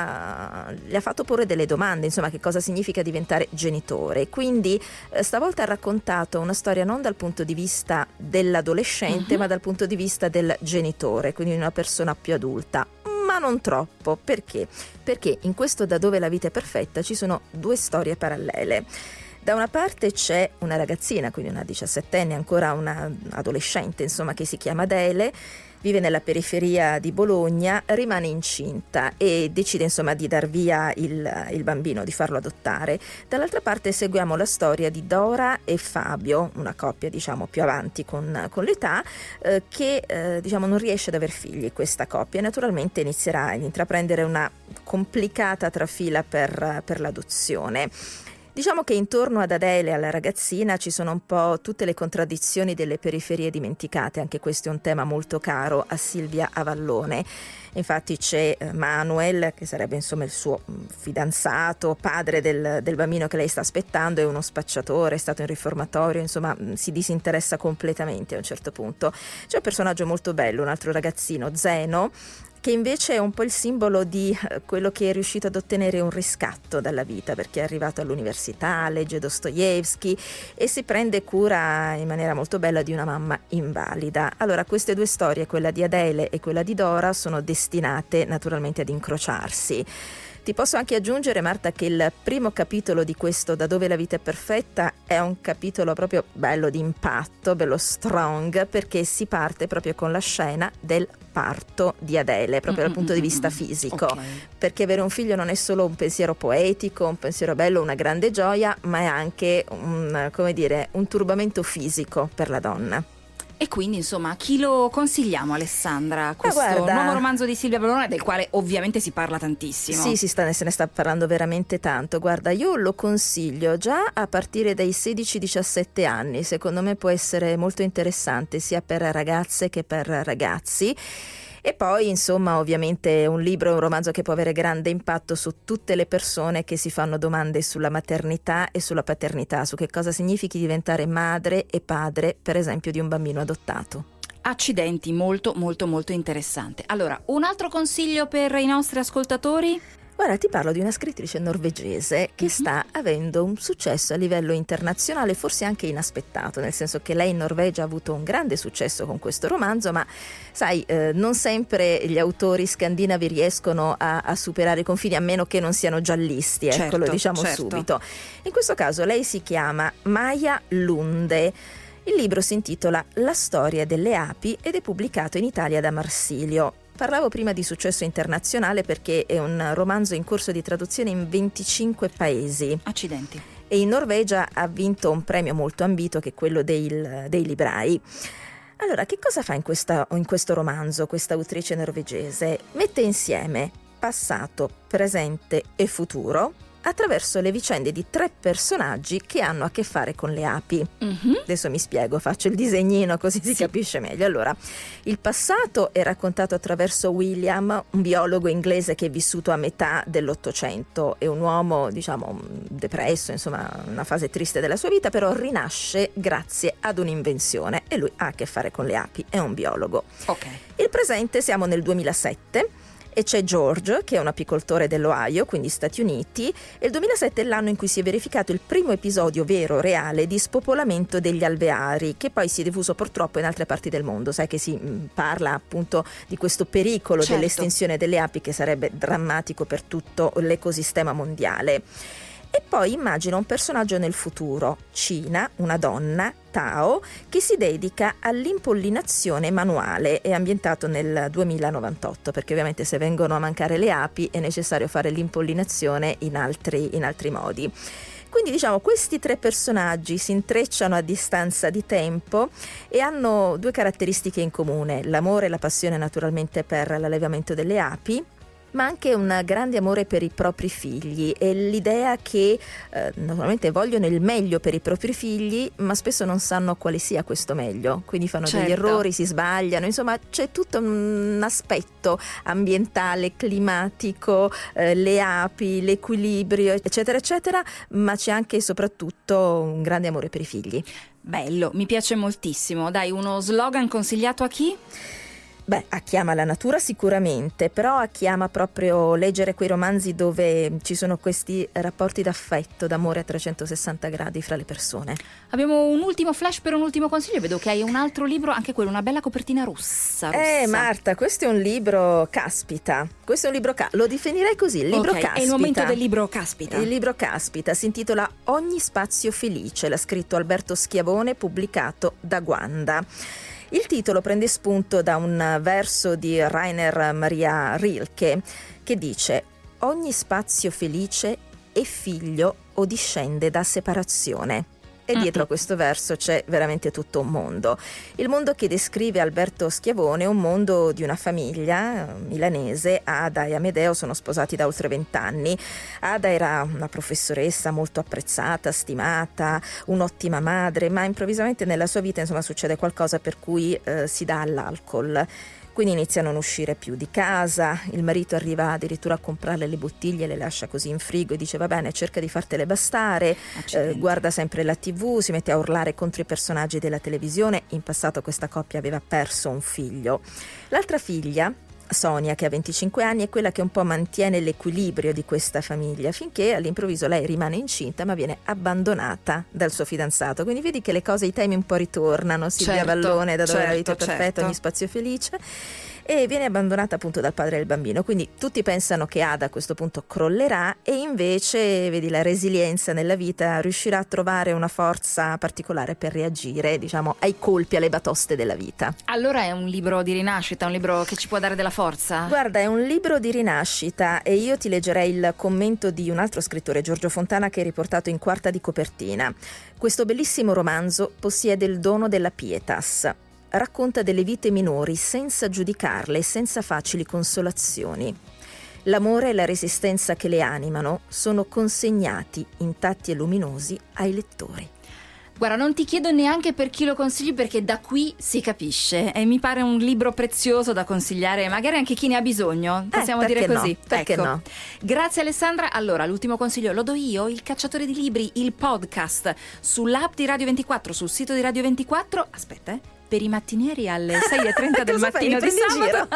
fatto porre delle domande, insomma, che cosa significa diventare genitore. Quindi stavolta ha raccontato una storia non dal punto di vista dell'adolescente, ma dal punto di vista del genitore, quindi una persona più adulta. Ma non troppo, perché? Perché in questo Da dove la vita è perfetta ci sono 2 storie parallele. Da una parte c'è una ragazzina, quindi una 17enne, ancora una adolescente, insomma, che si chiama Adele, vive nella periferia di Bologna, rimane incinta e decide, insomma, di dar via il bambino, di farlo adottare. Dall'altra parte seguiamo la storia di Dora e Fabio, una coppia, diciamo, più avanti con l'età, che diciamo non riesce ad aver figli questa coppia e naturalmente inizierà ad intraprendere una complicata trafila per l'adozione. Diciamo che intorno ad Adele, alla ragazzina, ci sono un po' tutte le contraddizioni delle periferie dimenticate. Anche questo è un tema molto caro a Silvia Avallone. Infatti c'è Manuel, che sarebbe insomma il suo fidanzato, padre del bambino che lei sta aspettando, è uno spacciatore, è stato in riformatorio, insomma si disinteressa completamente a un certo punto. C'è un personaggio molto bello, un altro ragazzino, Zeno, che invece è un po' il simbolo di quello che è riuscito ad ottenere un riscatto dalla vita, perché è arrivato all'università, legge Dostoevskij e si prende cura in maniera molto bella di una mamma invalida. Allora, queste due storie, quella di Adele e quella di Dora, sono destinate naturalmente ad incrociarsi. Ti posso anche aggiungere, Marta, che il primo capitolo di questo Da dove la vita è perfetta è un capitolo proprio bello di impatto, bello strong, perché si parte proprio con la scena del parto di Adele, proprio dal punto di vista fisico, perché avere un figlio non è solo un pensiero poetico, un pensiero bello, una grande gioia, ma è anche un turbamento fisico per la donna. E quindi insomma a chi lo consigliamo, Alessandra, questo nuovo romanzo di Silvia Avallone, del quale ovviamente si parla tantissimo? Sì, se ne sta parlando veramente tanto. Guarda, io lo consiglio già a partire dai 16-17 anni, secondo me può essere molto interessante sia per ragazze che per ragazzi. E poi, insomma, ovviamente è un libro, un romanzo che può avere grande impatto su tutte le persone che si fanno domande sulla maternità e sulla paternità, su che cosa significhi diventare madre e padre, per esempio, di un bambino adottato. Accidenti, molto molto molto interessante. Allora, un altro consiglio per i nostri ascoltatori? Guarda, ti parlo di una scrittrice norvegese che sta avendo un successo a livello internazionale, forse anche inaspettato, nel senso che lei in Norvegia ha avuto un grande successo con questo romanzo, ma sai, non sempre gli autori scandinavi riescono a superare i confini, a meno che non siano giallisti, ecco, lo diciamo subito. In questo caso lei si chiama Maja Lunde. Il libro si intitola La storia delle api ed è pubblicato in Italia da Marsilio. Parlavo prima di successo internazionale perché è un romanzo in corso di traduzione in 25 paesi. Accidenti. E in Norvegia ha vinto un premio molto ambito, che è quello dei librai. Allora, che cosa fa in questo romanzo questa autrice norvegese? Mette insieme passato, presente e futuro attraverso le vicende di 3 personaggi che hanno a che fare con le api. Adesso mi spiego, faccio il disegnino così si capisce meglio. Allora, il passato è raccontato attraverso William, un biologo inglese che è vissuto a metà dell'800, è un uomo, diciamo, depresso, insomma, una fase triste della sua vita, però rinasce grazie ad un'invenzione e lui ha a che fare con le api, è un biologo. Il presente, siamo nel 2007, e c'è George, che è un apicoltore dell'Ohio, quindi Stati Uniti, e il 2007 è l'anno in cui si è verificato il primo episodio vero, reale, di spopolamento degli alveari, che poi si è diffuso purtroppo in altre parti del mondo. Sai che si parla appunto di questo pericolo dell'estinzione delle api, che sarebbe drammatico per tutto l'ecosistema mondiale. E poi immagina un personaggio nel futuro, Cina, una donna, Tao, che si dedica all'impollinazione manuale. È ambientato nel 2098, perché ovviamente se vengono a mancare le api è necessario fare l'impollinazione in altri modi. Quindi diciamo questi 3 personaggi si intrecciano a distanza di tempo e hanno 2 caratteristiche in comune: l'amore e la passione naturalmente per l'allevamento delle api, ma anche un grande amore per i propri figli e l'idea che naturalmente vogliono il meglio per i propri figli, ma spesso non sanno quale sia questo meglio, quindi fanno degli errori, si sbagliano, insomma c'è tutto un aspetto ambientale, climatico, le api, l'equilibrio, eccetera eccetera, ma c'è anche e soprattutto un grande amore per i figli. Bello, mi piace moltissimo. Dai, uno slogan consigliato a chi? Beh, a chi ama la natura sicuramente, però a chi ama proprio leggere quei romanzi dove ci sono questi rapporti d'affetto, d'amore a 360 gradi fra le persone. Abbiamo un ultimo flash per un ultimo consiglio. Vedo che hai un altro libro, anche quello, una bella copertina rossa. Marta, questo è un libro caspita. Questo è un libro lo definirei così, il libro caspita. È il momento del libro caspita. Il libro caspita si intitola Ogni spazio felice, l'ha scritto Alberto Schiavone, pubblicato da Guanda. Il titolo prende spunto da un verso di Rainer Maria Rilke che dice: ogni spazio felice è figlio o discende da separazione. E dietro a questo verso c'è veramente tutto un mondo. Il mondo che descrive Alberto Schiavone è un mondo di una famiglia milanese. Ada e Amedeo sono sposati da oltre 20 anni. Ada era una professoressa molto apprezzata, stimata, un'ottima madre, ma improvvisamente nella sua vita succede qualcosa per cui si dà all'alcol. Quindi iniziano a non uscire più di casa, il marito arriva addirittura a comprarle le bottiglie, le lascia così in frigo e dice va bene, cerca di fartele bastare, guarda sempre la TV, si mette a urlare contro i personaggi della televisione. In passato questa coppia aveva perso un figlio. L'altra figlia, Sonia, che ha 25 anni, è quella che un po' mantiene l'equilibrio di questa famiglia, finché all'improvviso lei rimane incinta ma viene abbandonata dal suo fidanzato. Quindi vedi che le cose, i temi un po' ritornano. Silvia Vallone, da dove la vita è perfetta, ogni spazio felice, e viene abbandonata appunto dal padre del bambino. Quindi tutti pensano che Ada a questo punto crollerà, e invece vedi la resilienza nella vita, riuscirà a trovare una forza particolare per reagire, diciamo, ai colpi, alle batoste della vita. Allora è un libro di rinascita, un libro che ci può dare della forza? Guarda, è un libro di rinascita, e io ti leggerei il commento di un altro scrittore, Giorgio Fontana, che è riportato in quarta di copertina. Questo bellissimo romanzo possiede il dono della pietas. Racconta delle vite minori senza giudicarle e senza facili consolazioni. L'amore e la resistenza che le animano sono consegnati intatti e luminosi ai lettori. Guarda, non ti chiedo neanche per chi lo consigli, perché da qui si capisce, e mi pare un libro prezioso da consigliare magari anche chi ne ha bisogno, possiamo dire così. No, perché no? Grazie Alessandra. Allora, l'ultimo consiglio lo do io: Il Cacciatore di Libri, il podcast sull'app di Radio 24, sul sito di Radio 24. Aspetta, per i mattinieri alle 6:30 del mattino di sabato.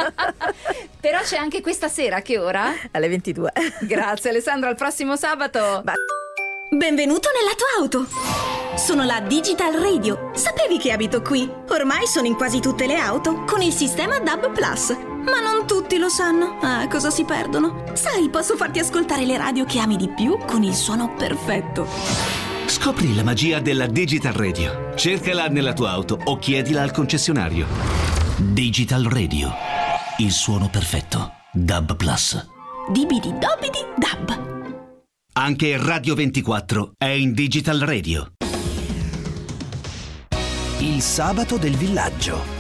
Però c'è anche questa sera, a che ora? Alle 22. Grazie Alessandra, al prossimo sabato. Benvenuto nella tua auto. Sono la Digital Radio. Sapevi che abito qui? Ormai sono in quasi tutte le auto con il sistema DAB+. Ma non tutti lo sanno. Cosa si perdono? Sai, posso farti ascoltare le radio che ami di più con il suono perfetto. Scopri la magia della Digital Radio. Cercala nella tua auto o chiedila al concessionario. Digital Radio. Il suono perfetto. DAB+. Dibidi dobidi dab. Anche Radio 24 è in Digital Radio. Il sabato del villaggio.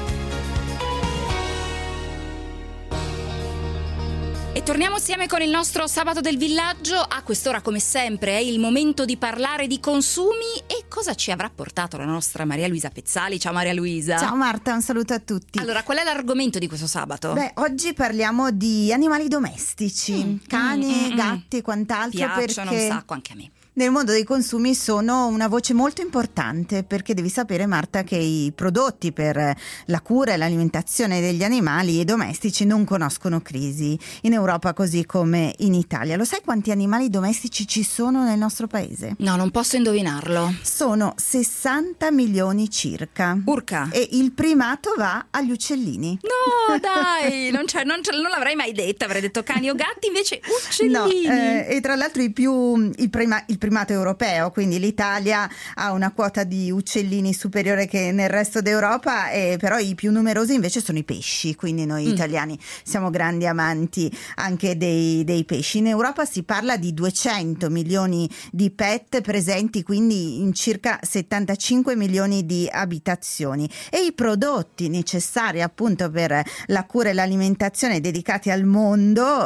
E torniamo assieme con il nostro Sabato del Villaggio. A quest'ora, come sempre, è il momento di parlare di consumi. E cosa ci avrà portato la nostra Maria Luisa Pezzali? Ciao Maria Luisa. Ciao Marta, un saluto a tutti. Allora, qual è l'argomento di questo sabato? Beh, oggi parliamo di animali domestici, cani, gatti e quant'altro. Piacciono perché un sacco anche a me. Nel mondo dei consumi sono una voce molto importante, perché devi sapere, Marta, che i prodotti per la cura e l'alimentazione degli animali domestici non conoscono crisi in Europa così come in Italia. Lo sai quanti animali domestici ci sono nel nostro paese? No, non posso indovinarlo. Sono 60 milioni circa. Urca. E il primato va agli uccellini. No, dai, non l'avrei mai detta, avrei detto cani o gatti, invece uccellini. No, e tra l'altro il primato europeo, quindi l'Italia ha una quota di uccellini superiore che nel resto d'Europa, però i più numerosi invece sono i pesci, quindi noi italiani siamo grandi amanti anche dei pesci. In Europa si parla di 200 milioni di pet presenti quindi in circa 75 milioni di abitazioni, e i prodotti necessari appunto per la cura e l'alimentazione dedicati al mondo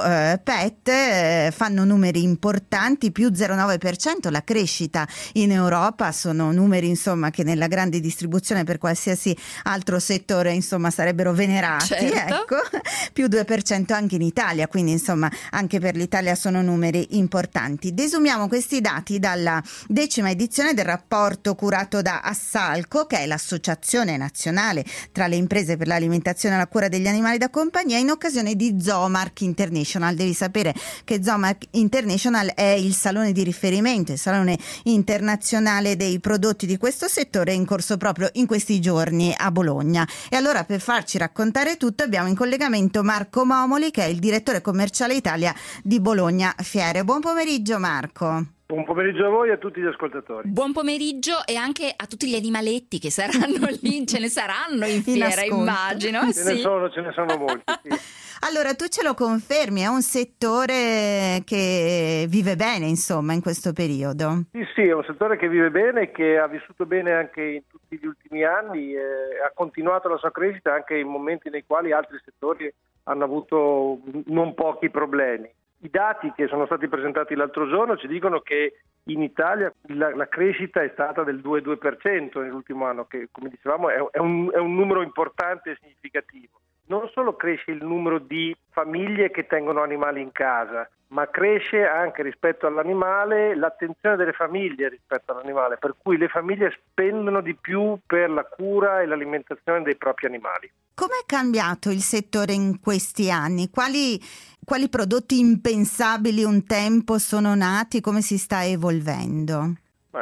pet fanno numeri importanti, più 0,9%. La crescita in Europa sono numeri insomma che nella grande distribuzione per qualsiasi altro settore insomma sarebbero venerati, certo. Ecco, più 2% anche in Italia, quindi insomma anche per l'Italia sono numeri importanti. Desumiamo questi dati dalla 10ª edizione del rapporto curato da Assalco, che è l'associazione nazionale tra le imprese per l'alimentazione e la cura degli animali da compagnia, in occasione di Zoomark International. Devi sapere che Zoomark International è il salone di riferimento, il salone internazionale dei prodotti di questo settore, è in corso proprio in questi giorni a Bologna. E allora, per farci raccontare tutto, abbiamo in collegamento Marco Momoli, che è il direttore commerciale Italia di Bologna Fiere. Buon pomeriggio Marco. Buon pomeriggio a voi e a tutti gli ascoltatori. Buon pomeriggio e anche a tutti gli animaletti che saranno lì, ce ne saranno in fiera, immagino. Ce ne sono molti, sì. Allora, tu ce lo confermi, è un settore che vive bene, insomma, in questo periodo? Sì, è un settore che vive bene, che ha vissuto bene anche in tutti gli ultimi anni, ha continuato la sua crescita anche in momenti nei quali altri settori hanno avuto non pochi problemi. I dati che sono stati presentati l'altro giorno ci dicono che in Italia la crescita è stata del 2,2% nell'ultimo anno, che come dicevamo è un numero importante e significativo. Non solo cresce il numero di famiglie che tengono animali in casa, ma cresce anche rispetto all'animale l'attenzione delle famiglie rispetto all'animale, per cui le famiglie spendono di più per la cura e l'alimentazione dei propri animali. Come è cambiato il settore in questi anni? Quali prodotti impensabili un tempo sono nati? Come si sta evolvendo?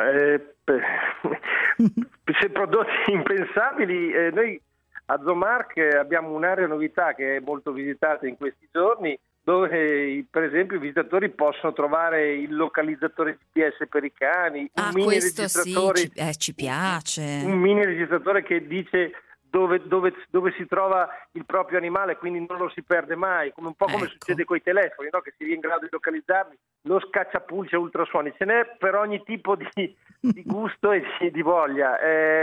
Se prodotti impensabili, noi a Zoomark abbiamo un'area novità che è molto visitata in questi giorni, dove per esempio i visitatori possono trovare il localizzatore GPS per i cani, un mini questo registratore, sì, ci piace. Un mini registratore che dice dove si trova il proprio animale, quindi non lo si perde mai, come un po' come succede con i telefoni, no? Che si è in grado di localizzarli, lo scacciapulce ultrasuoni, ce n'è per ogni tipo di gusto e di voglia.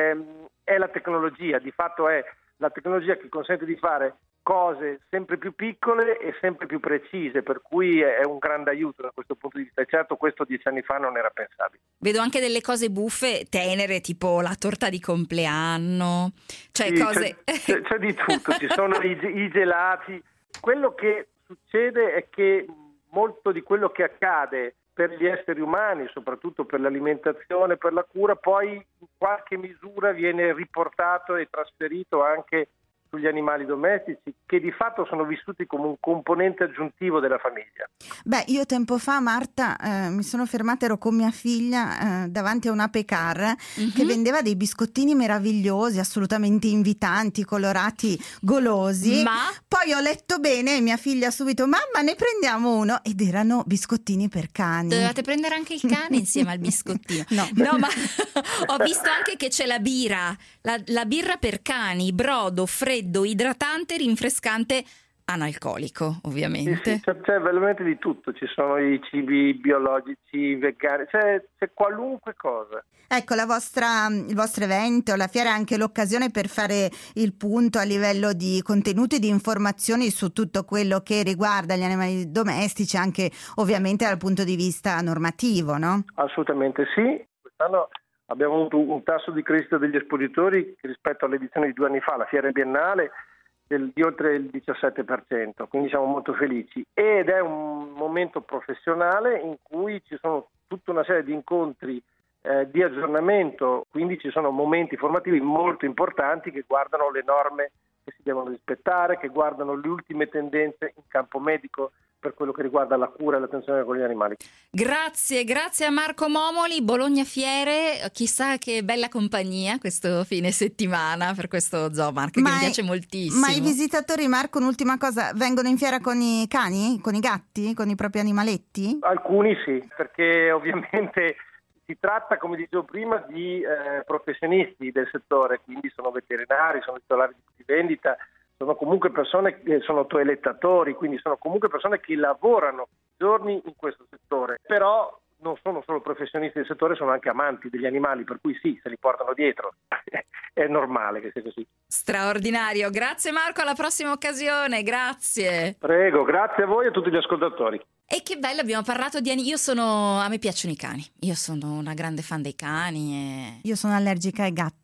È la tecnologia, di fatto è la tecnologia che consente di fare cose sempre più piccole e sempre più precise, per cui è un grande aiuto da questo punto di vista. E certo, questo 10 anni fa non era pensabile. Vedo anche delle cose buffe, tenere, tipo la torta di compleanno, cioè sì, cose... c'è di tutto, ci sono i gelati. Quello che succede è che molto di quello che accade per gli esseri umani, soprattutto per l'alimentazione, per la cura, poi in qualche misura viene riportato e trasferito anche sugli animali domestici, che di fatto sono vissuti come un componente aggiuntivo della famiglia. Beh, io tempo fa, Marta, mi sono fermata, ero con mia figlia davanti a una Pecar che vendeva dei biscottini meravigliosi, assolutamente invitanti, colorati, golosi. Ma poi ho letto bene e mia figlia subito: mamma, ne prendiamo uno, ed erano biscottini per cani. Dovevate prendere anche il cane insieme al biscottino. No, ma ho visto anche che c'è la birra, la birra per cani, brodo, freddo, idratante, rinfrescante, analcolico, ovviamente. Sì, c'è veramente di tutto, ci sono i cibi biologici, vegani, c'è qualunque cosa. Ecco, il vostro evento, la fiera, è anche l'occasione per fare il punto a livello di contenuti e di informazioni su tutto quello che riguarda gli animali domestici, anche ovviamente dal punto di vista normativo, no? Assolutamente sì. Quest'anno abbiamo avuto un tasso di crescita degli espositori rispetto all'edizione di 2 anni fa, la fiera biennale, di oltre il 17%, quindi siamo molto felici. Ed è un momento professionale in cui ci sono tutta una serie di incontri di aggiornamento, quindi ci sono momenti formativi molto importanti che guardano le norme che si devono rispettare, che guardano le ultime tendenze in campo medico per quello che riguarda la cura e l'attenzione con gli animali. Grazie a Marco Momoli, Bologna Fiere, chissà che bella compagnia questo fine settimana per questo Zoomark che mi piace moltissimo. Ma i visitatori, Marco, un'ultima cosa, vengono in fiera con i cani, con i gatti, con i propri animaletti? Alcuni sì, perché ovviamente si tratta, come dicevo prima, di professionisti del settore, quindi sono veterinari, sono titolari di vendita, sono comunque persone che sono toelettatori, quindi sono comunque persone che lavorano giorni in questo settore, però non sono solo professionisti del settore, sono anche amanti degli animali, per cui sì, se li portano dietro. È normale che sia così. Straordinario, grazie Marco, alla prossima occasione, grazie. Prego, grazie a voi e a tutti gli ascoltatori. E che bello, abbiamo parlato di a me piacciono i cani, io sono una grande fan dei cani. Io sono allergica ai gatti.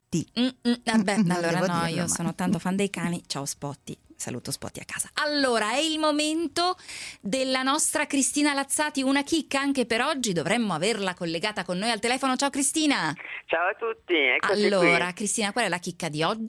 Allora no, io sono tanto fan dei cani. Ciao Spotti, saluto Spotti a casa. Allora, è il momento della nostra Cristina Lazzati, una chicca anche per oggi, dovremmo averla collegata con noi al telefono. Ciao Cristina. Ciao a tutti, eccoci allora qui. Cristina, qual è la chicca di oggi?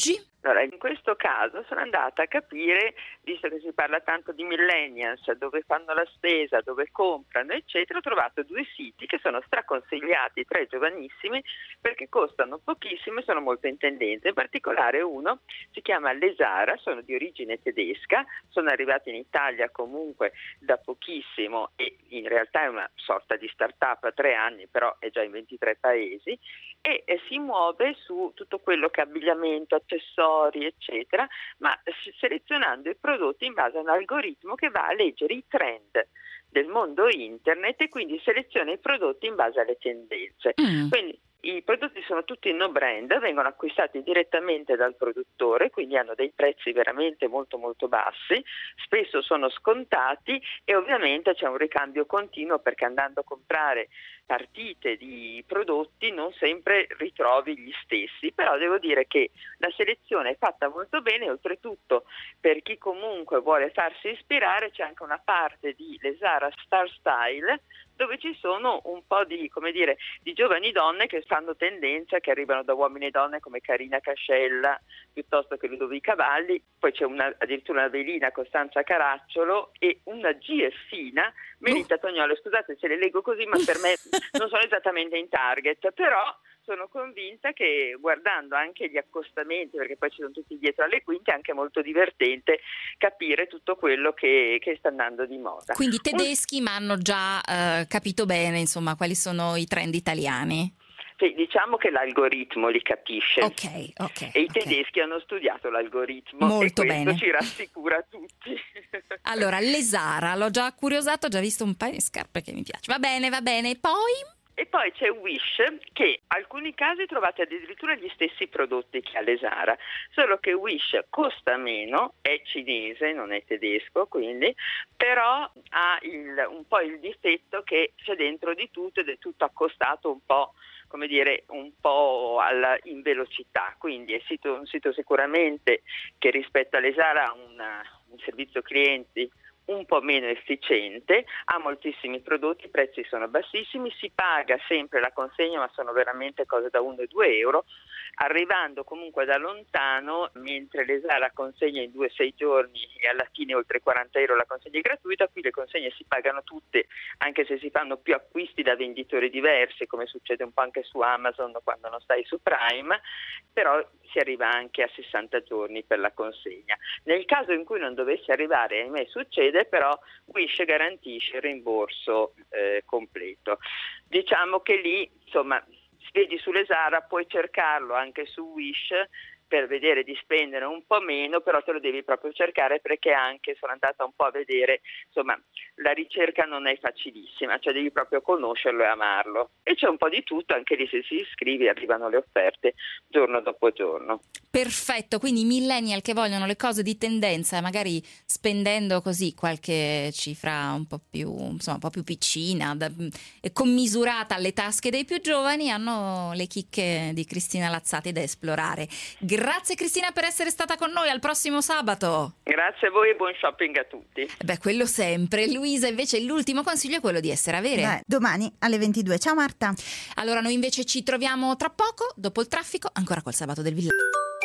Allora, in questo caso sono andata a capire, visto che si parla tanto di millennials, dove fanno la spesa, dove comprano, eccetera, ho trovato 2 siti che sono straconsigliati tra i giovanissimi perché costano pochissimo e sono molto in tendenza. In particolare uno si chiama Lesara, sono di origine tedesca, sono arrivati in Italia comunque da pochissimo e in realtà è una sorta di start-up a 3 anni, però è già in 23 paesi e si muove su tutto quello che è abbigliamento, accessori, eccetera, ma selezionando i prodotti in base a un algoritmo che va a leggere i trend del mondo internet e quindi seleziona i prodotti in base alle tendenze. Quindi i prodotti sono tutti no brand, vengono acquistati direttamente dal produttore, quindi hanno dei prezzi veramente molto molto bassi, spesso sono scontati e ovviamente c'è un ricambio continuo perché andando a comprare partite di prodotti non sempre ritrovi gli stessi, però devo dire che la selezione è fatta molto bene. Oltretutto per chi comunque vuole farsi ispirare c'è anche una parte di Lesara Star Style dove ci sono un po' di, come dire, di giovani donne che fanno tendenza, che arrivano da uomini e donne come Carina Cascella piuttosto che Ludovica Valli, poi c'è addirittura una velina Costanza Caracciolo e una GFina Melita Tognolo. Scusate se le leggo così, ma per me non sono esattamente in target, però sono convinta che guardando anche gli accostamenti, perché poi ci sono tutti dietro alle quinte, è anche molto divertente capire tutto quello che sta andando di moda. Quindi tedeschi, ma hanno già capito bene, insomma, quali sono i trend italiani? Sì, diciamo che l'algoritmo li capisce. Ok. E i tedeschi hanno studiato l'algoritmo molto e questo bene. ci rassicura tutti. Allora, Lesara, l'ho già curiosato, ho già visto un paio di scarpe che mi piace. Va bene, e poi? E poi c'è Wish, che in alcuni casi trovate addirittura gli stessi prodotti che ha Lesara, solo che Wish costa meno, è cinese, non è tedesco, quindi, però ha un po' il difetto che c'è dentro di tutto ed è tutto accostato un po', come dire, un po' in velocità, quindi è un sito sicuramente che rispetto a Lesara ha un servizio clienti un po' meno efficiente, ha moltissimi prodotti, i prezzi sono bassissimi, si paga sempre la consegna, ma sono veramente cose da 1 e 2 euro, arrivando comunque da lontano, mentre Lesara consegna in 2-6 giorni e alla fine oltre 40 euro la consegna è gratuita. Qui le consegne si pagano tutte, anche se si fanno più acquisti da venditori diversi, come succede un po' anche su Amazon quando non stai su Prime, però si arriva anche a 60 giorni per la consegna. Nel caso in cui non dovesse arrivare, ahimè succede, però Wish garantisce il rimborso completo. Diciamo che lì, insomma, vedi su Lesara, puoi cercarlo anche su Wish per vedere di spendere un po' meno, però te lo devi proprio cercare perché anche sono andata un po' a vedere, insomma, la ricerca non è facilissima, cioè devi proprio conoscerlo e amarlo. E c'è un po' di tutto, anche lì se si iscrivi arrivano le offerte giorno dopo giorno. Perfetto, quindi i millennial che vogliono le cose di tendenza, magari spendendo così qualche cifra un po' più piccina e commisurata alle tasche dei più giovani, hanno le chicche di Cristina Lazzati da esplorare. Grazie Cristina per essere stata con noi, al prossimo sabato. Grazie a voi e buon shopping a tutti. Beh, quello sempre. Luisa, invece l'ultimo consiglio è quello di essere a Vere. Domani alle 22. Ciao Marta. Allora noi invece ci troviamo tra poco, dopo il traffico, ancora col Sabato del Villaggio.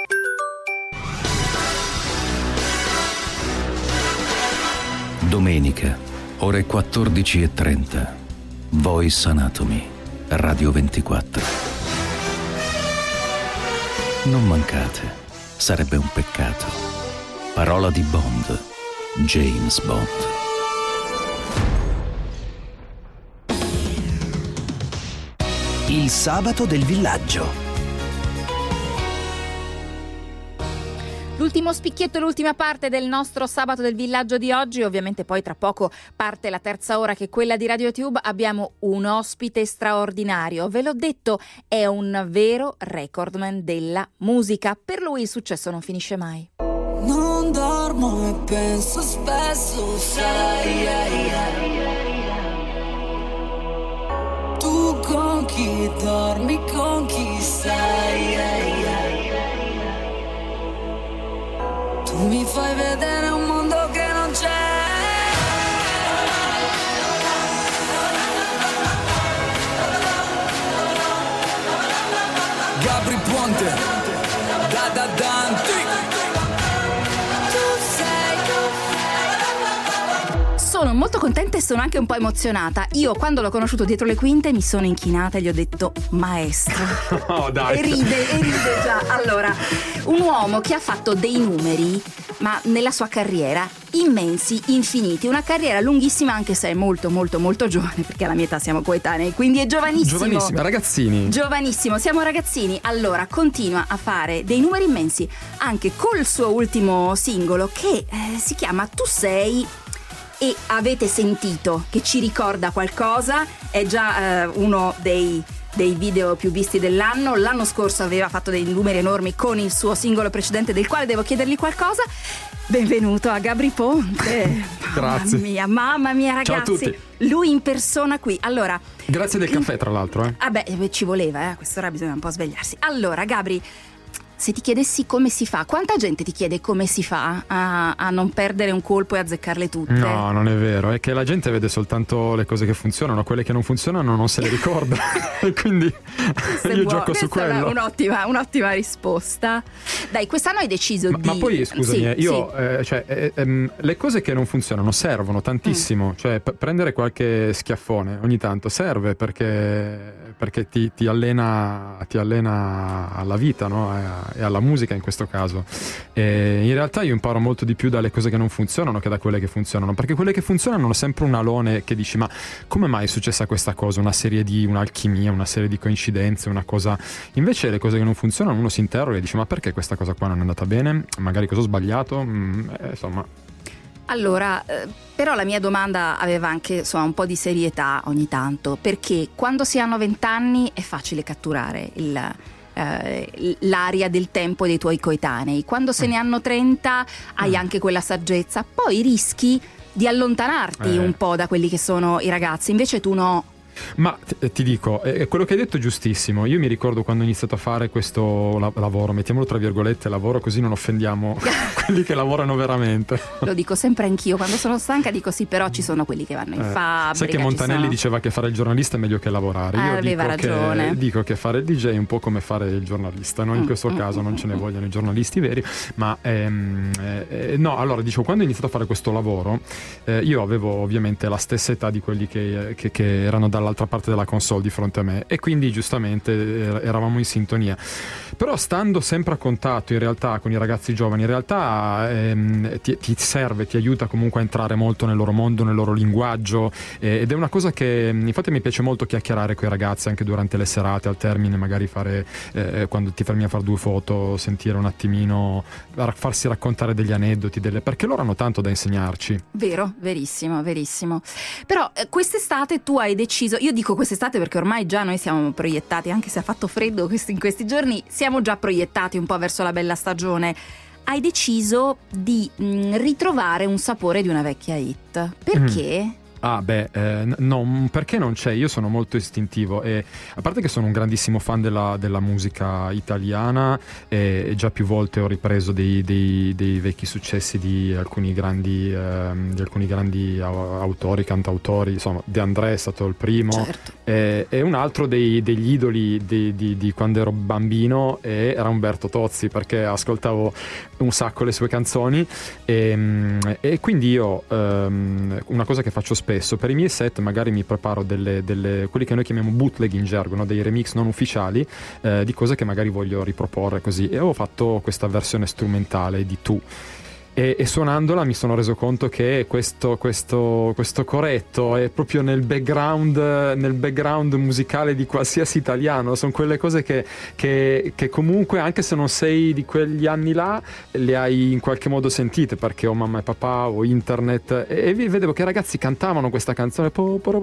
Domenica, ore 14:30. Voice Anatomy, Radio 24. Non mancate, sarebbe un peccato. Parola di Bond, James Bond. Il Sabato del Villaggio. L'ultimo spicchietto, l'ultima parte del nostro Sabato del Villaggio di oggi. Ovviamente poi tra poco parte la terza ora, che è quella di RadioTube. Abbiamo un ospite straordinario, ve l'ho detto, è un vero recordman della musica. Per lui il successo non finisce mai. Non dormo e penso spesso, sai, tu con chi dormi, con chi stai, tu mi fai vedere un mondo che non c'è. Gabri Ponte, da Dante. Sono molto contenta e sono anche un po' emozionata. Io quando l'ho conosciuto dietro le quinte mi sono inchinata e gli ho detto maestro. Oh, dai. E ride già. Allora, un uomo che ha fatto dei numeri, ma nella sua carriera, immensi, infiniti. Una carriera lunghissima, anche se è molto molto molto giovane, perché alla mia età siamo coetanei, quindi è giovanissimo. Giovanissimi, ragazzini. Giovanissimo, siamo ragazzini. Allora, continua a fare dei numeri immensi, anche col suo ultimo singolo che si chiama Tu sei. E avete sentito che ci ricorda qualcosa, è già uno dei video più visti dell'anno. L'anno scorso aveva fatto dei numeri enormi con il suo singolo precedente, del quale devo chiedergli qualcosa. Benvenuto a Gabri Ponte. Grazie. Mamma mia ragazzi. Ciao a tutti. Lui in persona qui. Allora, grazie del caffè tra l'altro. Ci voleva, a quest'ora bisogna un po' svegliarsi. Allora Gabri, se ti chiedessi come si fa, quanta gente ti chiede come si fa a non perdere un colpo e azzeccarle tutte? No, non è vero, è che la gente vede soltanto le cose che funzionano, quelle che non funzionano non se le ricorda. E quindi io gioco su quello. È un'ottima risposta. Dai, quest'anno hai deciso di... Ma poi scusami, sì. Le cose che non funzionano servono tantissimo, cioè prendere qualche schiaffone ogni tanto serve perché ti allena alla vita, no? E alla musica in questo caso. E in realtà io imparo molto di più dalle cose che non funzionano che da quelle che funzionano, perché quelle che funzionano hanno sempre un alone che dici ma come mai è successa questa cosa, un'alchimia, una serie di coincidenze, una cosa. Invece le cose che non funzionano uno si interroga e dice ma perché questa cosa qua non è andata bene, magari cosa ho sbagliato, insomma. Allora, però la mia domanda aveva anche un po' di serietà ogni tanto, perché quando si hanno 20 anni è facile catturare l'aria del tempo dei tuoi coetanei. Quando se ne hanno 30 hai anche quella saggezza, poi rischi di allontanarti un po' da quelli che sono i ragazzi, invece tu no. Ma ti dico, quello che hai detto è giustissimo. Io mi ricordo quando ho iniziato a fare questo lavoro, mettiamolo tra virgolette lavoro, così non offendiamo quelli che lavorano veramente. Lo dico sempre anch'io, quando sono stanca dico sì, però ci sono quelli che vanno in fabbrica. Sai che Montanelli diceva che fare il giornalista è meglio che lavorare. Io aveva ragione. Dico che fare il DJ è un po' come fare il giornalista, no? In questo caso non ce ne vogliono i giornalisti veri, ma no, allora dicevo, quando ho iniziato a fare questo lavoro io avevo ovviamente la stessa età di quelli che erano dall'altra parte della console di fronte a me, e quindi giustamente eravamo in sintonia. Però stando sempre a contatto in realtà con i ragazzi giovani, in realtà ti serve, ti aiuta comunque a entrare molto nel loro mondo, nel loro linguaggio, ed è una cosa che infatti mi piace molto chiacchierare con i ragazzi anche durante le serate, al termine magari fare quando ti fermi a fare 2 foto, sentire un attimino, farsi raccontare degli aneddoti, perché loro hanno tanto da insegnarci. Vero, verissimo. Però quest'estate tu hai deciso, io dico quest'estate perché ormai già noi siamo proiettati, anche se ha fatto freddo in questi giorni, siamo già proiettati un po' verso la bella stagione. Hai deciso di ritrovare un sapore di una vecchia hit. Perché? No, perché non c'è? Io sono molto istintivo, e a parte che sono un grandissimo fan della musica italiana, e già più volte ho ripreso dei vecchi successi di alcuni grandi autori, cantautori, insomma De André è stato il primo, certo. E un altro degli idoli di quando ero bambino era Umberto Tozzi, perché ascoltavo un sacco le sue canzoni, e quindi io una cosa che faccio spesso, per i miei set magari mi preparo quelli che noi chiamiamo bootleg in gergo, no? Dei remix non ufficiali di cose che magari voglio riproporre così, e ho fatto questa versione strumentale di Tu. E suonandola mi sono reso conto che questo coretto è proprio nel background musicale di qualsiasi italiano. Sono quelle cose che comunque, anche se non sei di quegli anni là, le hai in qualche modo sentite, perché ho mamma e papà, o internet, e vedevo che i ragazzi cantavano questa canzone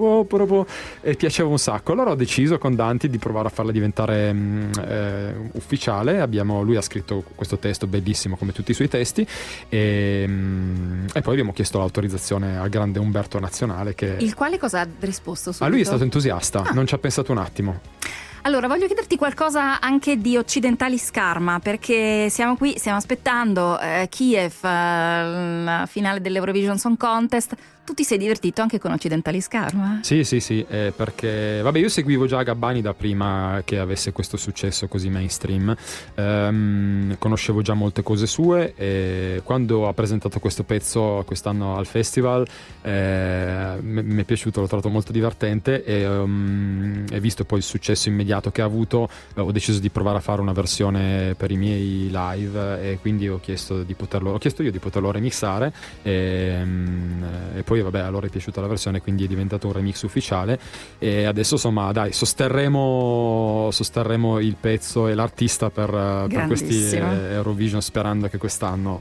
e piaceva un sacco. Allora ho deciso con Danti di provare a farla diventare ufficiale. Lui ha scritto questo testo bellissimo come tutti i suoi testi, e poi abbiamo chiesto l'autorizzazione al grande Umberto Nazionale, il quale cosa ha risposto subito? Lui è stato entusiasta, non ci ha pensato un attimo. Allora, voglio chiederti qualcosa anche di Occidentali Scarma, perché siamo qui, stiamo aspettando Kiev, la finale dell'Eurovision Song Contest. Tu ti sei divertito anche con Occidentali Scarma? Sì, perché vabbè, io seguivo già Gabbani da prima che avesse questo successo così mainstream, conoscevo già molte cose sue e quando ha presentato questo pezzo quest'anno al festival mi è piaciuto, l'ho trovato molto divertente e visto poi il successo immediato che ha avuto, ho deciso di provare a fare una versione per i miei live e quindi ho chiesto io di poterlo remixare e poi vabbè, allora è piaciuta la versione, quindi è diventato un remix ufficiale e adesso insomma dai, sosterremo il pezzo e l'artista per questi Eurovision, sperando che quest'anno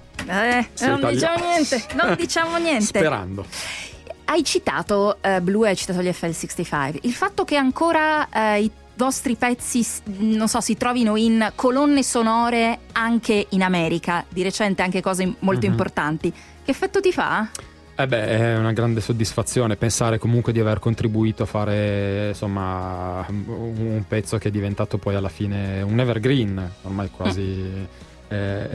non diciamo niente sperando. Hai citato Blue, hai citato gli FL65, il fatto che ancora i vostri pezzi, non so, si trovino in colonne sonore anche in America, di recente anche cose molto importanti, che effetto ti fa? È una grande soddisfazione pensare comunque di aver contribuito a fare insomma un pezzo che è diventato poi alla fine un evergreen, ormai quasi è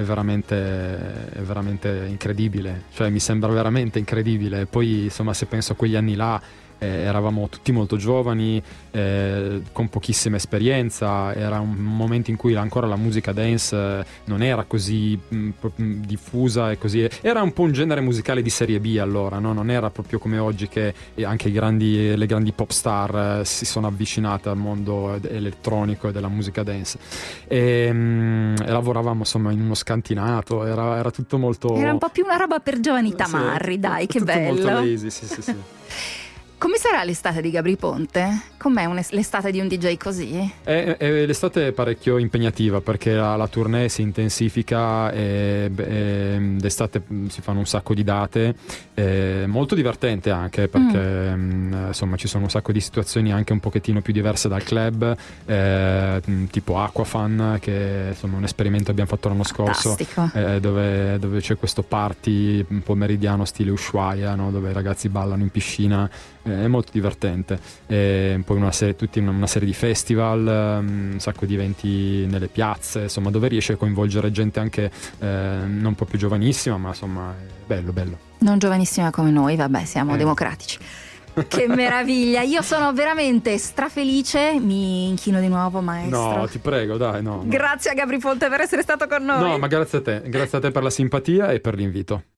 veramente incredibile, cioè mi sembra veramente incredibile. Poi insomma, se penso a quegli anni là, eravamo tutti molto giovani, con pochissima esperienza, era un momento in cui ancora la musica dance non era così diffusa e così, era un po' un genere musicale di serie B allora, no? Non era proprio come oggi che anche le grandi pop star si sono avvicinate al mondo elettronico e della musica dance e lavoravamo insomma in uno scantinato, era tutto molto, era un po' più una roba per giovani tamarri, dai, che bello, molto lazy, sì. Come sarà l'estate di Gabri Ponte? Com'è l'estate di un DJ così? L'estate è parecchio impegnativa perché la tournée si intensifica e d'estate si fanno un sacco di date, molto divertente anche perché insomma ci sono un sacco di situazioni anche un pochettino più diverse dal club, tipo Aquafan, che insomma un esperimento che abbiamo fatto l'anno scorso, dove c'è questo party pomeridiano stile Ushuaia, no? Dove i ragazzi ballano in piscina. È molto divertente, poi una serie di festival, un sacco di eventi nelle piazze, insomma, dove riesce a coinvolgere gente anche non proprio giovanissima, ma insomma è bello. Non giovanissima come noi, vabbè, siamo democratici. Che meraviglia, io sono veramente strafelice, mi inchino di nuovo, maestro. No, ti prego, dai, no. Grazie a Gabri Ponte per essere stato con noi. No, ma grazie a te per la simpatia e per l'invito.